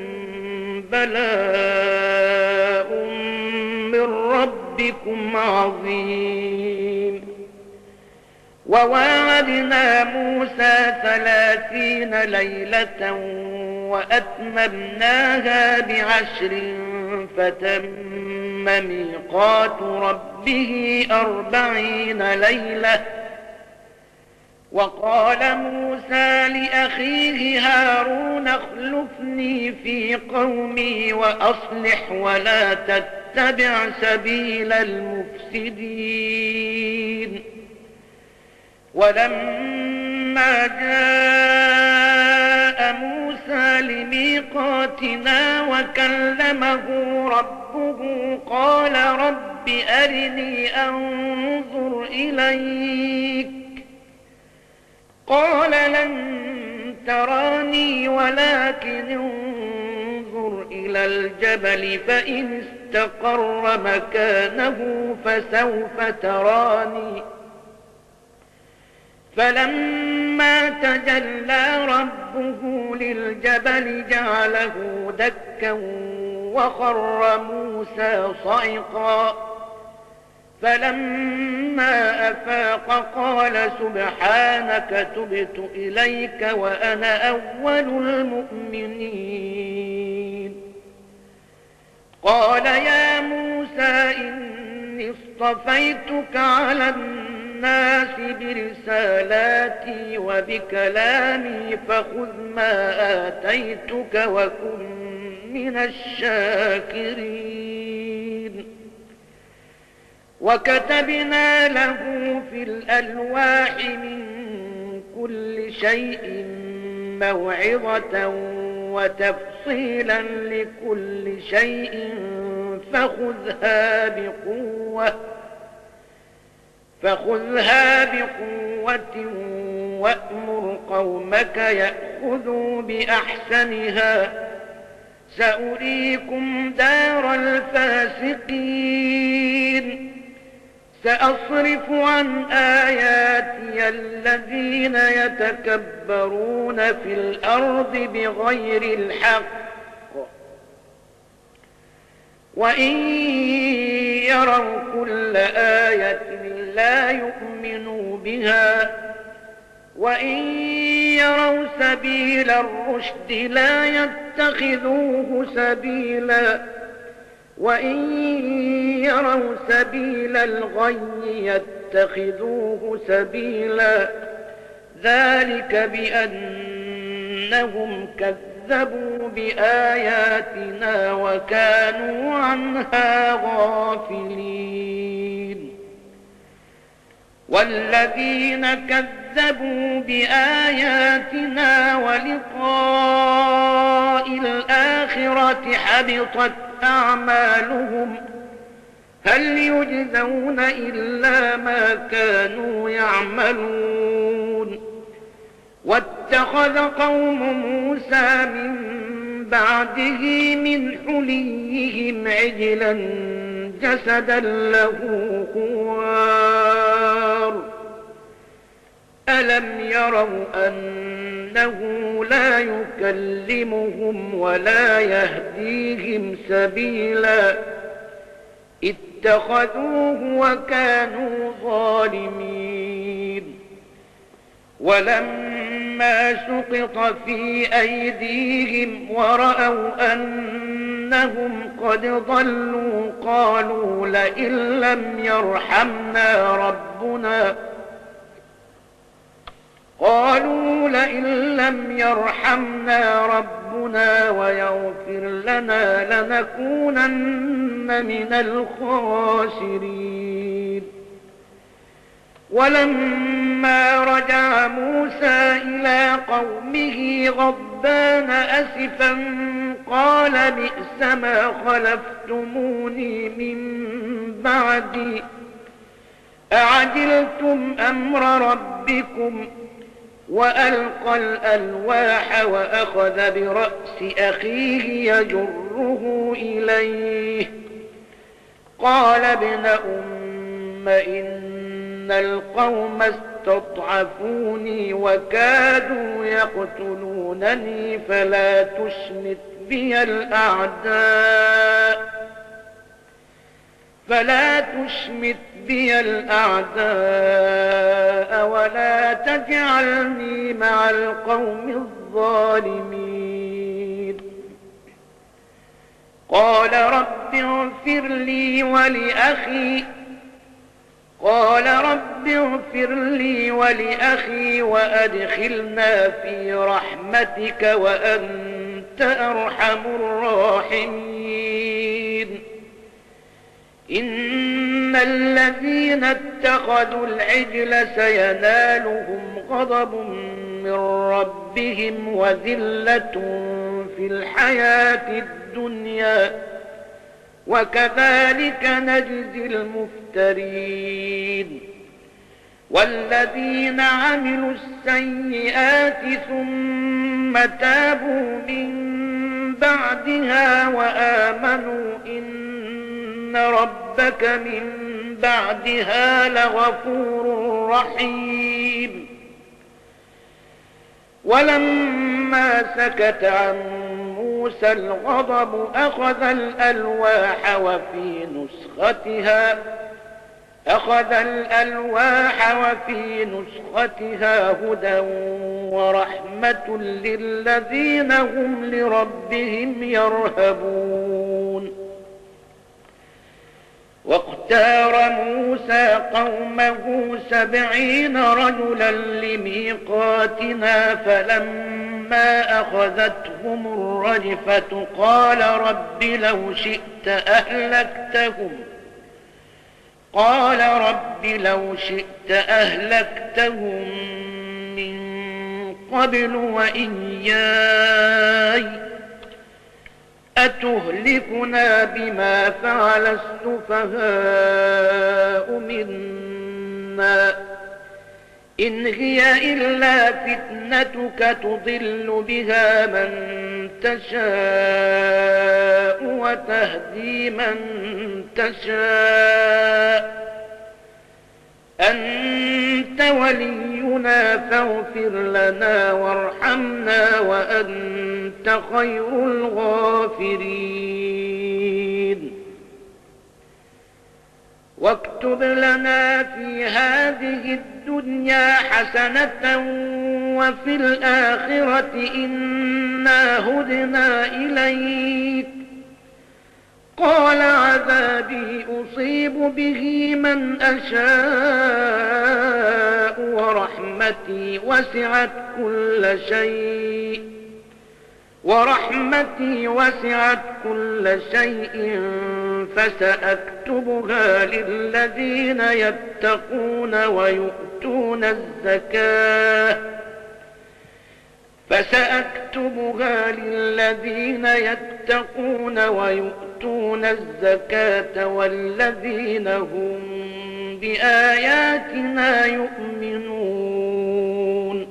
بلاء من ربكم عظيم. وواعدنا موسى ثلاثين ليلة وأتممناها بعشر فتم ميقات ربه أربعين ليلة. وقال موسى لأخيه هارون اخلفني في قومي وأصلح ولا تتبع سبيل المفسدين. ولما جاء موسى لميقاتنا وكلمه ربه قال رب أرني أنظر إليك قال لن تراني ولكن انظر إلى الجبل فإن استقر مكانه فسوف تراني. فلما تجلى ربه للجبل جعله دكا وخر موسى صعقا. فلما أفاق قال سبحانك تبت إليك وأنا أول المؤمنين. قال يا موسى إني اصطفيتك على الناس برسالاتي وبكلامي فخذ ما آتيتك وكن من الشاكرين. وكتبنا له في الألواح من كل شيء موعظة وتفصيلا لكل شيء فخذها بقوة فخذها بقوة وأمر قومك يأخذوا بأحسنها سأريكم دار الفاسقين. سأصرف عن آياتي الذين يتكبرون في الأرض بغير الحق وإن يروا كل آية لا يؤمنوا بها وإن يروا سبيل الرشد لا يتخذوه سبيلا وإن يروا سبيل الغي يتخذوه سبيلا. ذلك بأنهم كذبوا بآياتنا وكانوا عنها غافلين. والذين كذبوا بآياتنا ولقاء الآخرة حبطت أعمالهم هل يجزون إلا ما كانوا يعملون واتخذ قوم موسى من بعده من حليهم عجلا جسدا له خوار ألم يروا أنه لا يكلمهم ولا يهديهم سبيلا اتخذوه وكانوا ظالمين ولما سقط في أيديهم ورأوا أنهم قد ضلوا قالوا لئن لم يرحمنا ربنا قالوا لئن لم يرحمنا ربنا ويغفر لنا لنكونن من الخاسرين ولما رجع موسى إلى قومه غضبان أسفا قال بئس ما خلفتموني من بعدي أعجلتم أمر ربكم وألقى الألواح وأخذ برأس أخيه يجره إليه قال ابن أم إن القوم استضعفوني وكادوا يقتلونني فلا تشمت بي الأعداء فلا تشمت بي الأعداء ولا تجعلني مع القوم الظالمين قال رب اغفر لي ولأخي قال رب اغفر لي ولأخي وأدخلنا في رحمتك وأنت أرحم الراحمين إن الذين اتخذوا العجل سينالهم غضب من ربهم وذلة في الحياة الدنيا وكذلك نجزي المفترين والذين عملوا السيئات ثم تابوا من بعدها وآمنوا إن ربك من بعدها لغفور رحيم ولما سكت عن موسى الغضب أخذ الألواح وفي نسختها أخذ الألواح وفي نسختها هدى ورحمة للذين هم لربهم يرهبون واختار موسى قومه سبعين رجلا لميقاتنا فلما أخذتهم الرجفة قال رب لو شئت أهلكتهم قال رب لو شئت أهلكتهم من قبل وإياي أتهلكنا بما فعل السفهاء منا إن هي إلا فتنتك تضل بها من تشاء وتهدي من تشاء أنت ولينا فاغفر لنا وارحمنا وأنت خير الغافرين واكتب لنا في هذه الدنيا حسنة وفي الآخرة إنا هدنا إليك قال عذابي أصيب به من أشاء ورحمتي وسعت كل شيء ورحمتي وسعت كل شيء فسأكتبها للذين يتقون ويؤتون الزكاة فسأكتبها للذين يتقون ويؤتون الزكاة والذين هم بآياتنا يؤمنون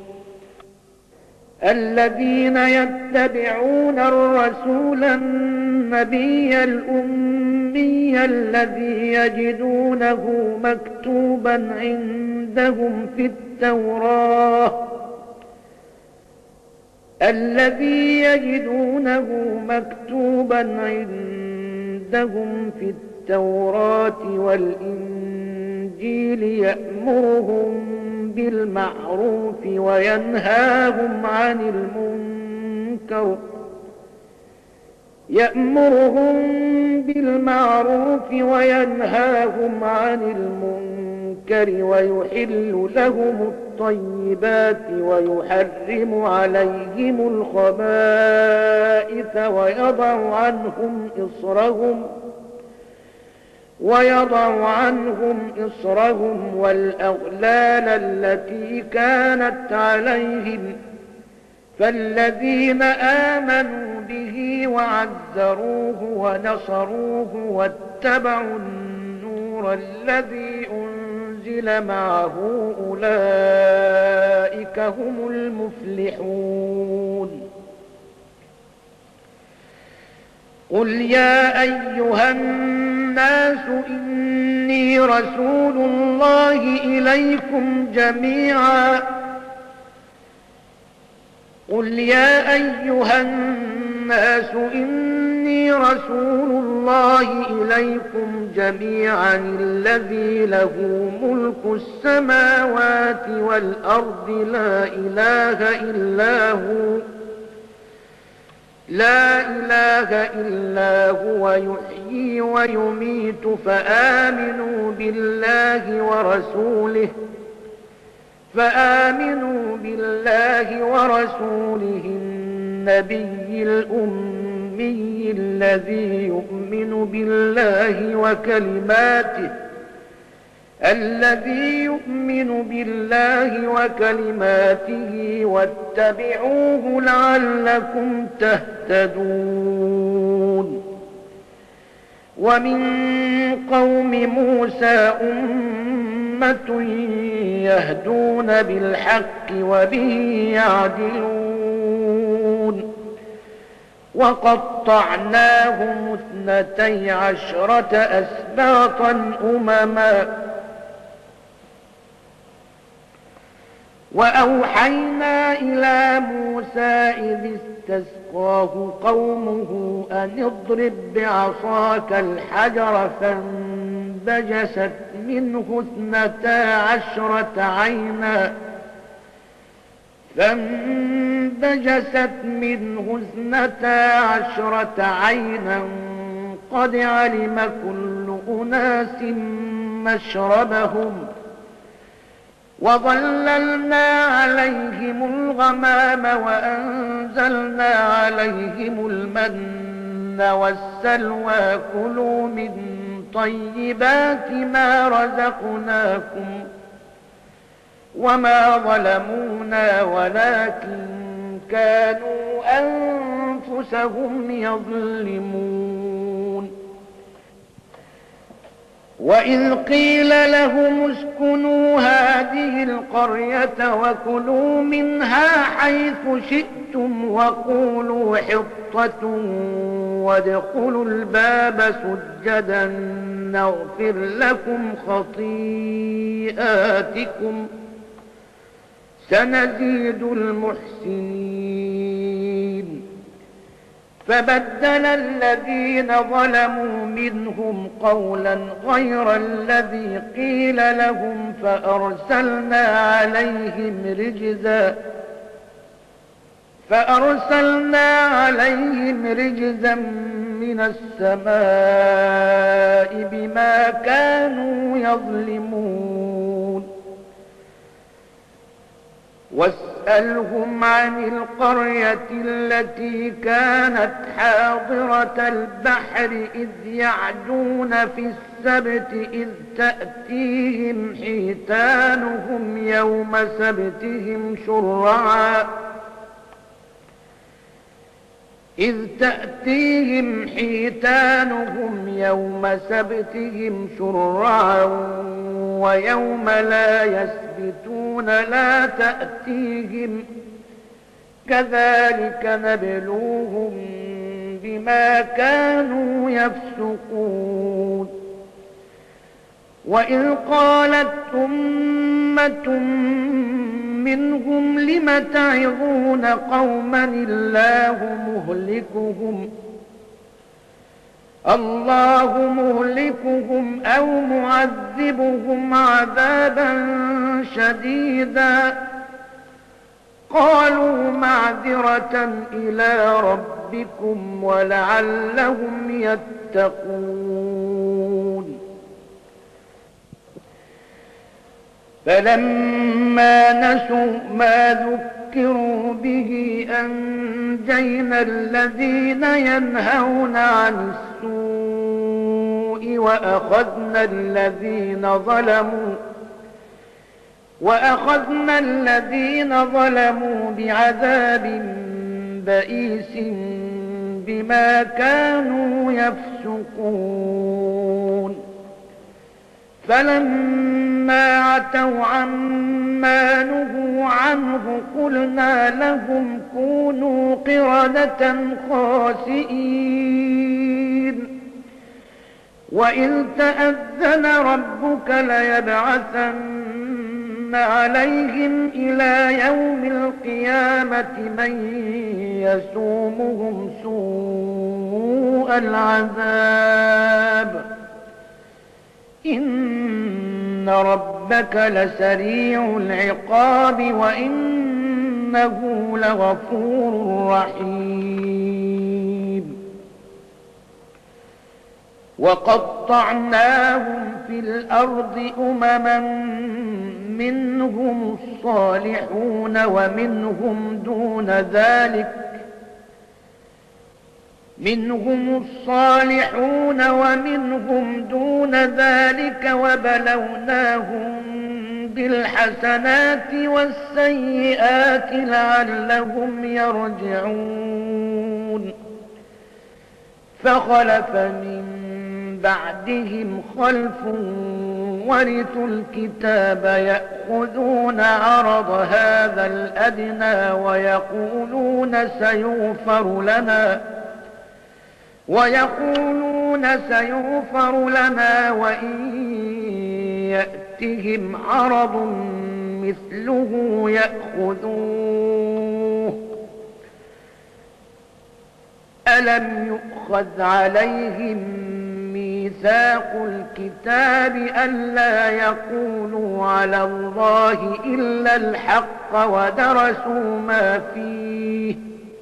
الذين يتبعون الرسول النبي الأمي الذي يجدونه مكتوبا عندهم في التوراة الذي يجدونه مكتوبا عندهم في التوراة والإنجيل يأمرهم بالمعروف وينهاهم عن المنكر يأمرهم بالمعروف وينهاهم عن المنكر ويحل لهم الطيبات ويحرم عليهم الخبائث ويضع عنهم إصرهم ويضع عنهم إصرهم والأغلال التي كانت عليهم فالذين آمنوا به وعزروه ونصروه واتبعوا النور الذي أنزل معه أولئك هم المفلحون قل يا أيها الناس إني رسول الله إليكم جميعا قل يا أيها الناس إني رسول الله إليكم جميعا الذي له ملك السماوات والأرض لا إله إلا هو لا إله إلا هو يحيي ويميت فآمنوا بالله ورسوله فآمنوا بالله ورسوله النبي الأمي الذي يؤمن بالله وكلماته الذي يؤمن بالله وكلماته واتبعوه لعلكم تهتدون ومن قوم موسى أمة يهدون بالحق وبه يعدلون وقطعناهم اثنتي عشرة أسباطا أمما وأوحينا إلى موسى إذ استسقاه قومه أن اضرب بعصاك الحجر فانبجست منه اثنتا عشرة عينا فانبجست منه اثنتا عشرة عينا قد علم كل أناس مشربهم وظللنا عليهم الغمام وأنزلنا عليهم المن والسلوى كلوا من طيبات ما رزقناكم وما ظلمونا ولكن كانوا أنفسهم يظلمون وإذ قيل لهم اسكنوا هذه القرية وكلوا منها حيث شئتم وقولوا حطة وادخلوا الباب سجدا نغفر لكم خطيئاتكم سنزيد المحسنين فبدل الذين ظلموا منهم قولا غير الذي قيل لهم فأرسلنا عليهم رجزا فأرسلنا عليهم رجزا من السماء بما كانوا يظلمون واسألهم عن القرية التي كانت حاضرة البحر إذ يعدون في السبت إذ تأتيهم حيتانهم يوم سبتهم شرعا إذ تأتيهم حيتانهم يوم سبتهم شرعا ويوم لا يسبتون لا تأتيهم كذلك نبلوهم بما كانوا يفسقون وإذ قالت أمة منهم لم تعظون قوما الله مهلكهم الله مهلكهم أو معذبهم عذابا شديدا قالوا معذرة إلى ربكم ولعلهم يتقون فلما نسوا ما ذكروا به أنجينا الذين ينهون عن السوء وأخذنا الذين ظلموا وأخذنا الذين ظلموا بعذاب بئيس بما كانوا يفسقون فلما عتوا عما نهوا عنه قلنا لهم كونوا قردة خاسئين وإذ تأذن ربك ليبعثن عليهم إلى يوم القيامة من يسومهم سوء العذاب إن ربك لسريع العقاب وإنه لغفور رحيم وقطعناهم في الأرض أمما منهم الصالحون ومنهم دون ذلك منهم الصالحون ومنهم دون ذلك وبلوناهم بالحسنات والسيئات لعلهم يرجعون فخلف من بعدهم خلف ورثوا الكتاب يأخذون عرض هذا الأدنى ويقولون سيغفر لنا ويقولون سيغفر لنا وإن يأتهم عرض مثله يأخذوه ألم يؤخذ عليهم ميثاق الكتاب ألا يقولوا على الله إلا الحق ودرسوا ما فيه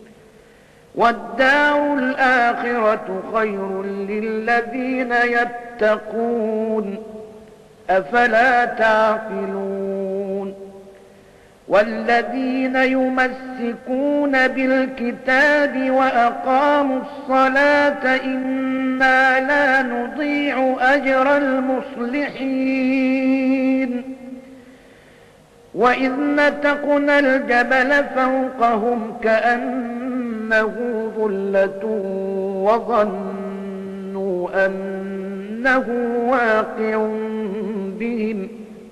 والدار الآخرة خير للذين يتقون أفلا تعقلون والذين يمسكون بالكتاب وأقاموا الصلاة إنا لا نضيع أجر المصلحين وإذ نتقنا الجبل فوقهم كأنه ظلة وظنوا أنه واقع بهم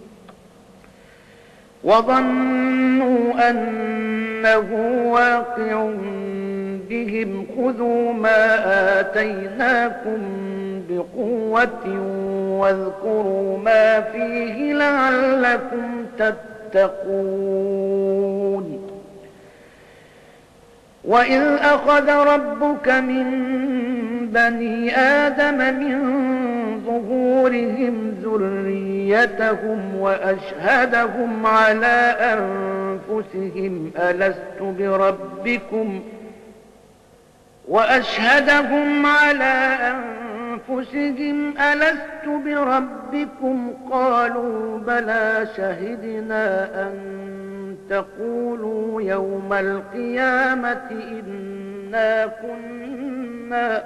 وظنوا أنه واقع بهم خذوا ما آتيناكم بقوة واذكروا ما فيه لعلكم تتقون وإذ أخذ ربك من بني آدم من ظهورهم ذريتهم وأشهدهم على أنفسهم ألست بربكم وأشهدهم على أنفسهم ألست بربكم قالوا بلى شهدنا أن تقولوا يوم القيامة إنا كنا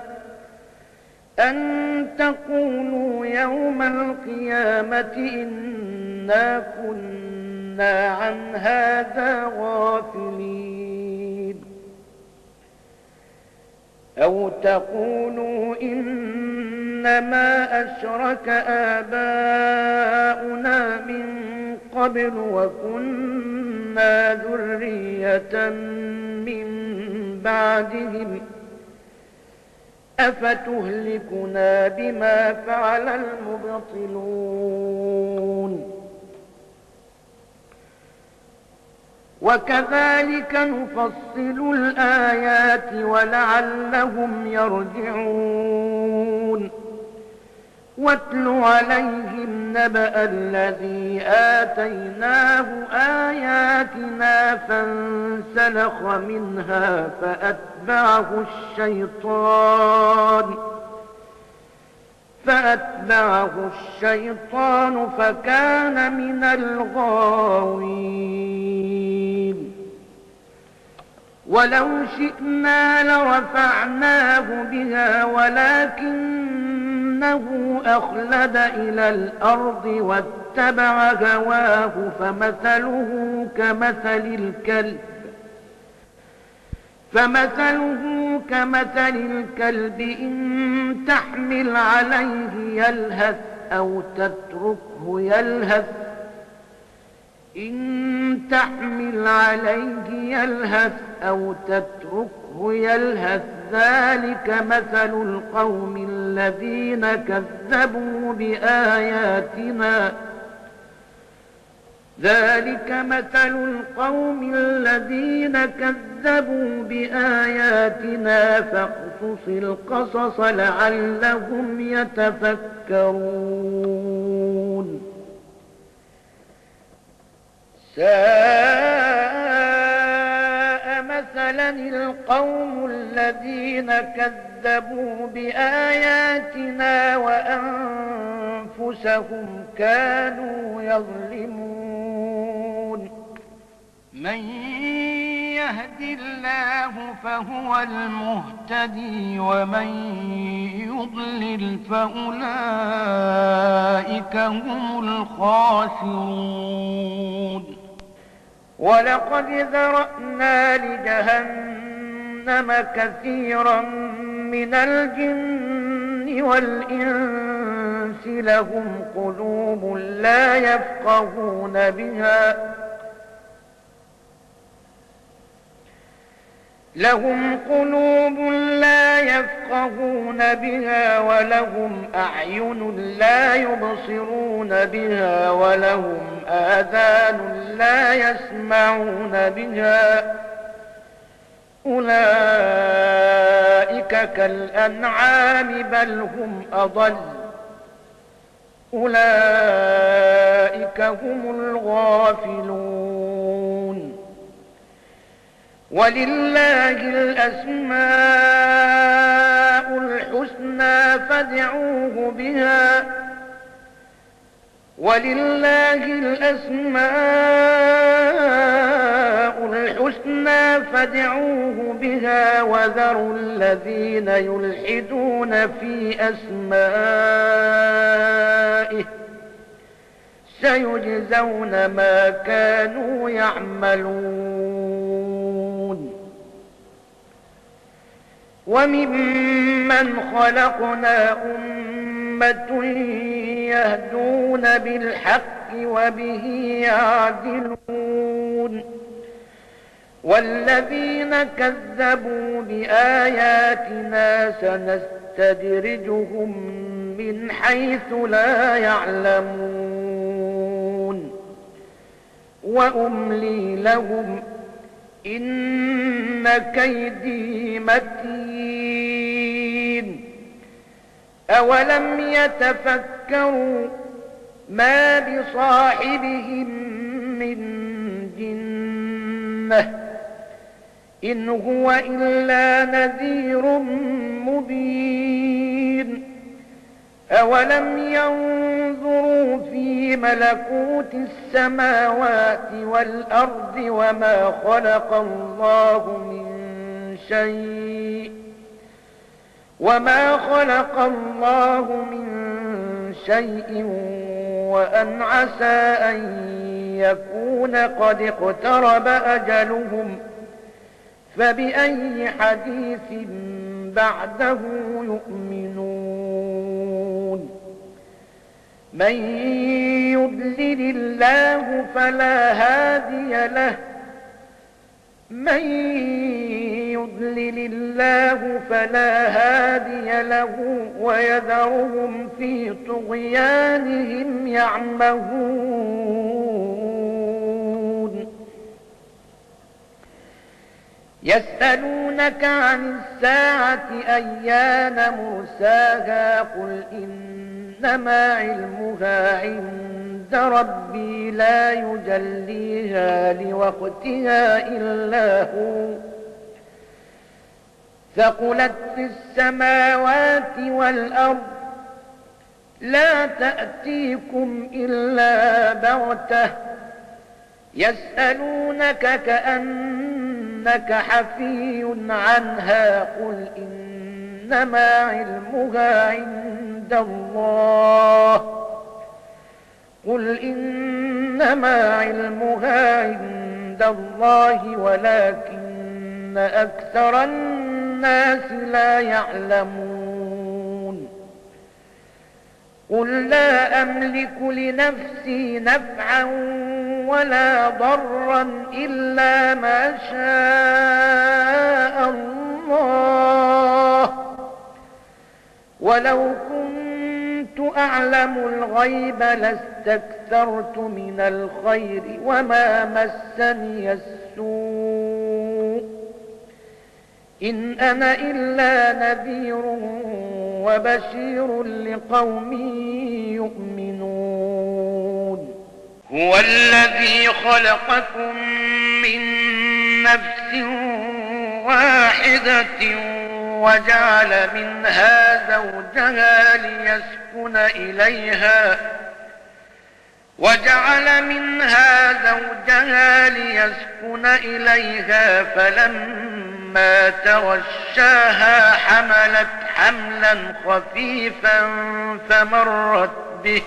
أن تقولوا يوم القيامة إنا كنا عن هذا غافلين أو تقولوا إنما أشرك آباؤنا من قبل وكنا ذرية من بعدهم أفتهلكنا بما فعل المبطلون وكذلك نفصل الآيات ولعلهم يرجعون واتل عليهم نبأ الذي آتيناه آياتنا فانسلخ منها فأتبعه الشيطان فأتبعه الشيطان فكان من الغاوين ولو شئنا لرفعناه بها ولكنه أخلد إلى الأرض واتبع هواه فمثله كمثل الكلب فمثله كمثل الكلب إن تحمل عليه يلهث أو تتركه يلهث إن تحمل عليه يلهث أو تتركه يلهث ذلك مثل القوم الذين كذبوا بآياتنا ذلك مثل القوم الذين كذبوا بآياتنا فاقصص القصص لعلهم يتفكرون ساء مثلا القوم الذين كذبوا بآياتنا وأنفسهم كانوا يظلمون من يهد الله فهو المهتدي ومن يضلل فأولئك هم الخاسرون ولقد ذرأنا لجهنم كثيرا من الجن والإنس لهم قلوب لا يفقهون بها لهم قلوب لا يفقهون بها ولهم أعين لا يبصرون بها ولهم آذان لا يسمعون بها أولئك كالأنعام بل هم أضل أولئك هم الغافلون ولله الأسماء الحسنى فادعوه بها ولله الأسماء الحسنى فادعوه بها وذروا الذين يلحدون في أسمائه سيجزون ما كانوا يعملون وممن خلقنا أمة يهدون بالحق وبه يعدلون والذين كذبوا بآياتنا سنستدرجهم من حيث لا يعلمون وأملي لهم إن كيدي متين أولم يتفكروا ما بصاحبهم من جنة إن هو إلا نذير مبين أولم ينظروا في ملكوت السماوات والأرض وما خلق الله من شيء وما خلق الله من شيء وأن عسى أن يكون قد اقترب أجلهم فبأي حديث بعده يؤمنون من يضلل الله فلا هادي له من يضلل الله فلا هادي له ويذرهم في طغيانهم يعمهون يسألونك عن الساعة أيان مرساها قل إنما علمها عند ربي لا يجليها لوقتها إلا هو ثقلت في السماوات والأرض لا تأتيكم إلا بغتة يسألونك كأنك حفي عنها قل إنما علمها عند الله قل إنما علمها عند الله ولكن أكثر الناس لا يعلمون قل لا أملك لنفسي نفعا ولا ضرا إلا ما شاء الله ولو كنت أعلم الغيب لاستكثرت من الخير وما مسني السوء إن أنا إلا نذير وبشير لقوم يؤمنون هو الذي خلقكم من نفس واحدة وجعل منها زوجها ليسكن إليها وجعل منها زوجها ليسكن إليها فلما تغشاها حملت حملا خفيفا فمرت به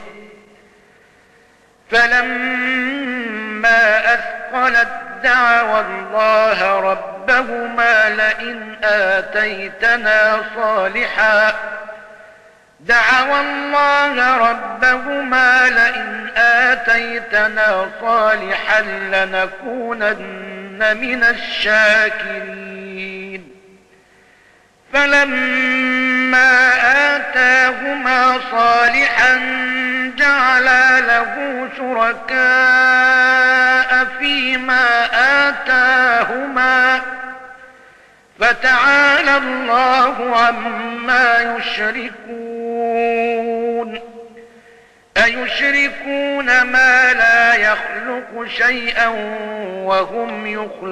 فلما أثقلت دعوا الله ربهما لئن آتيتنا صالحا دعوا الله ربهما لئن آتيتنا صالحا لنكونن من الشاكرين فلما آتاهما صالحا جعلا له شركاء فيما آتاهما فتعالى الله عما يشركون أيشركون ما لا يخلق شيئا وهم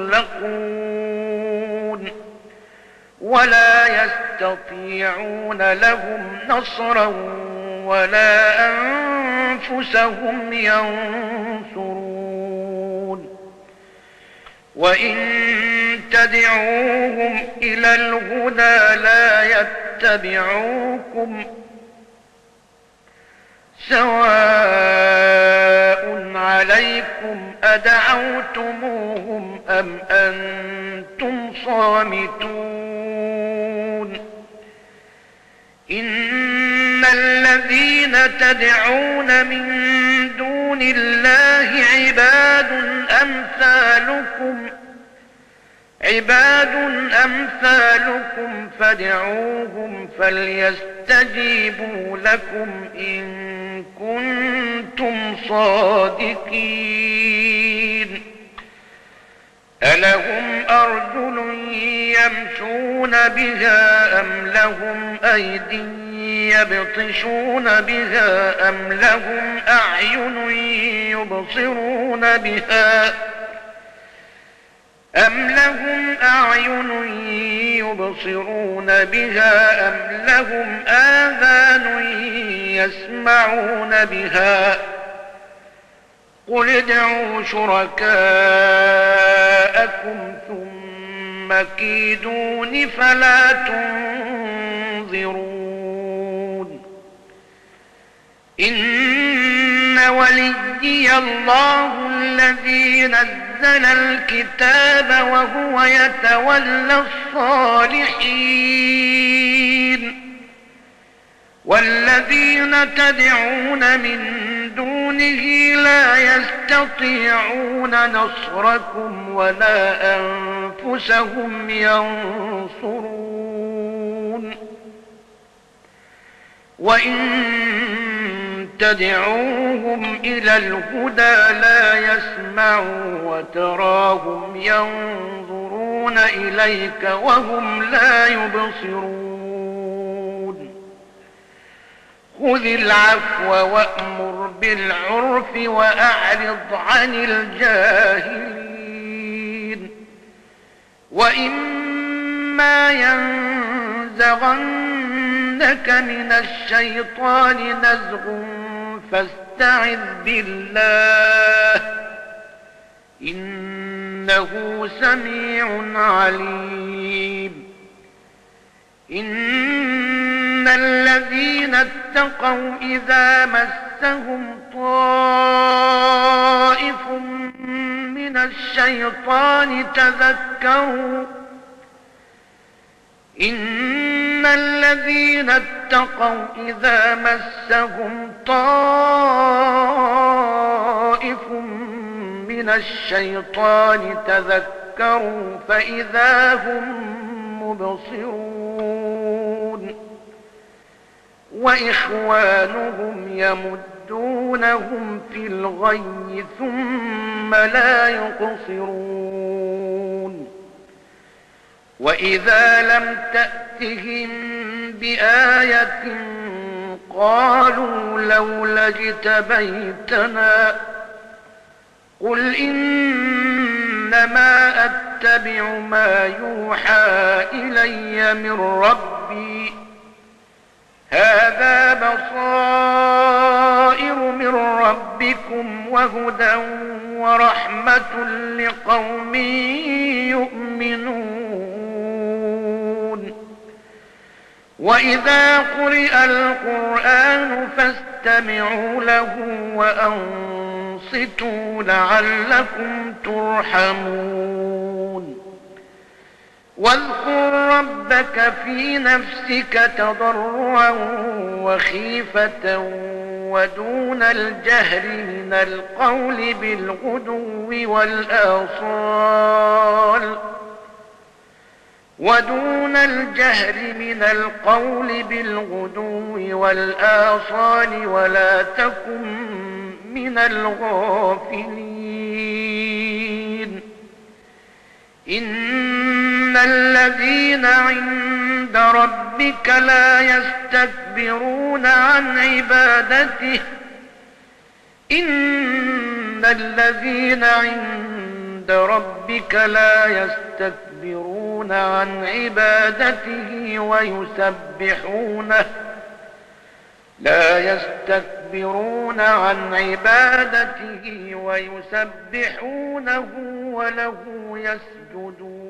يخلقون ولا يستطيعون لهم نصرا ولا أنفسهم ينصرون وإن تدعوهم إلى الهدى لا يتبعوكم سواء عليكم أدعوتموهم أم أنتم صامتون إن الذين تدعون من دون الله عباد أمثالكم عباد أمثالكم فادعوهم فليستجيبوا لكم إن كنتم صادقين ألهم أرجل يمشون بها أم لهم أيدي يبطشون بها أم لهم أعين يبصرون بها أم لهم أعين يبصرون بها أم لهم آذان يسمعون بها قل ادعوا شركاءكم ثم كيدون فلا تنظرون إن وليي الله الذي نزل الكتاب وهو يتولى الصالحين والذين تدعون من دونه لا يستطيعون نصركم ولا أنفسهم ينصرون وإن تدعوهم إلى الهدى لا يسمعوا وتراهم ينظرون إليك وهم لا يبصرون خذ العفو وأمر بالعرف وأعرض عن الجاهلين وإما ينزغنك من الشيطان نزغ فاستعذ بالله إنه سميع عليم إن الذين اتقوا إذا مسهم طائف من الشيطان تذكروا إن الذين اتقوا إذا مسهم طائف من الشيطان تذكروا فإذا هم مبصرون وإخوانهم يمدونهم في الغي ثم لا يقصرون وإذا لم تأتهم بآية قالوا لولا اجتبيتنا قل إنما أتبع ما يوحى إلي من ربي هذا بصائر من ربكم وهدى ورحمة لقوم يؤمنون وإذا قرئ القرآن فاستمعوا له وأنصتوا لعلكم ترحمون واذكر ربك في نفسك تضرعا وخيفة ودون الجهر من القول بالغدو والآصال ودون الجهر من القول بالغدو والآصال ولا تكن من الغافلين إن الذين عند ربك لا يستكبرون عن عبادته إن الذين عند ربك لا يستكبرون عن عبادته ويسبحونه لا يستكبرون عن عبادته ويسبحونه وله يسجدون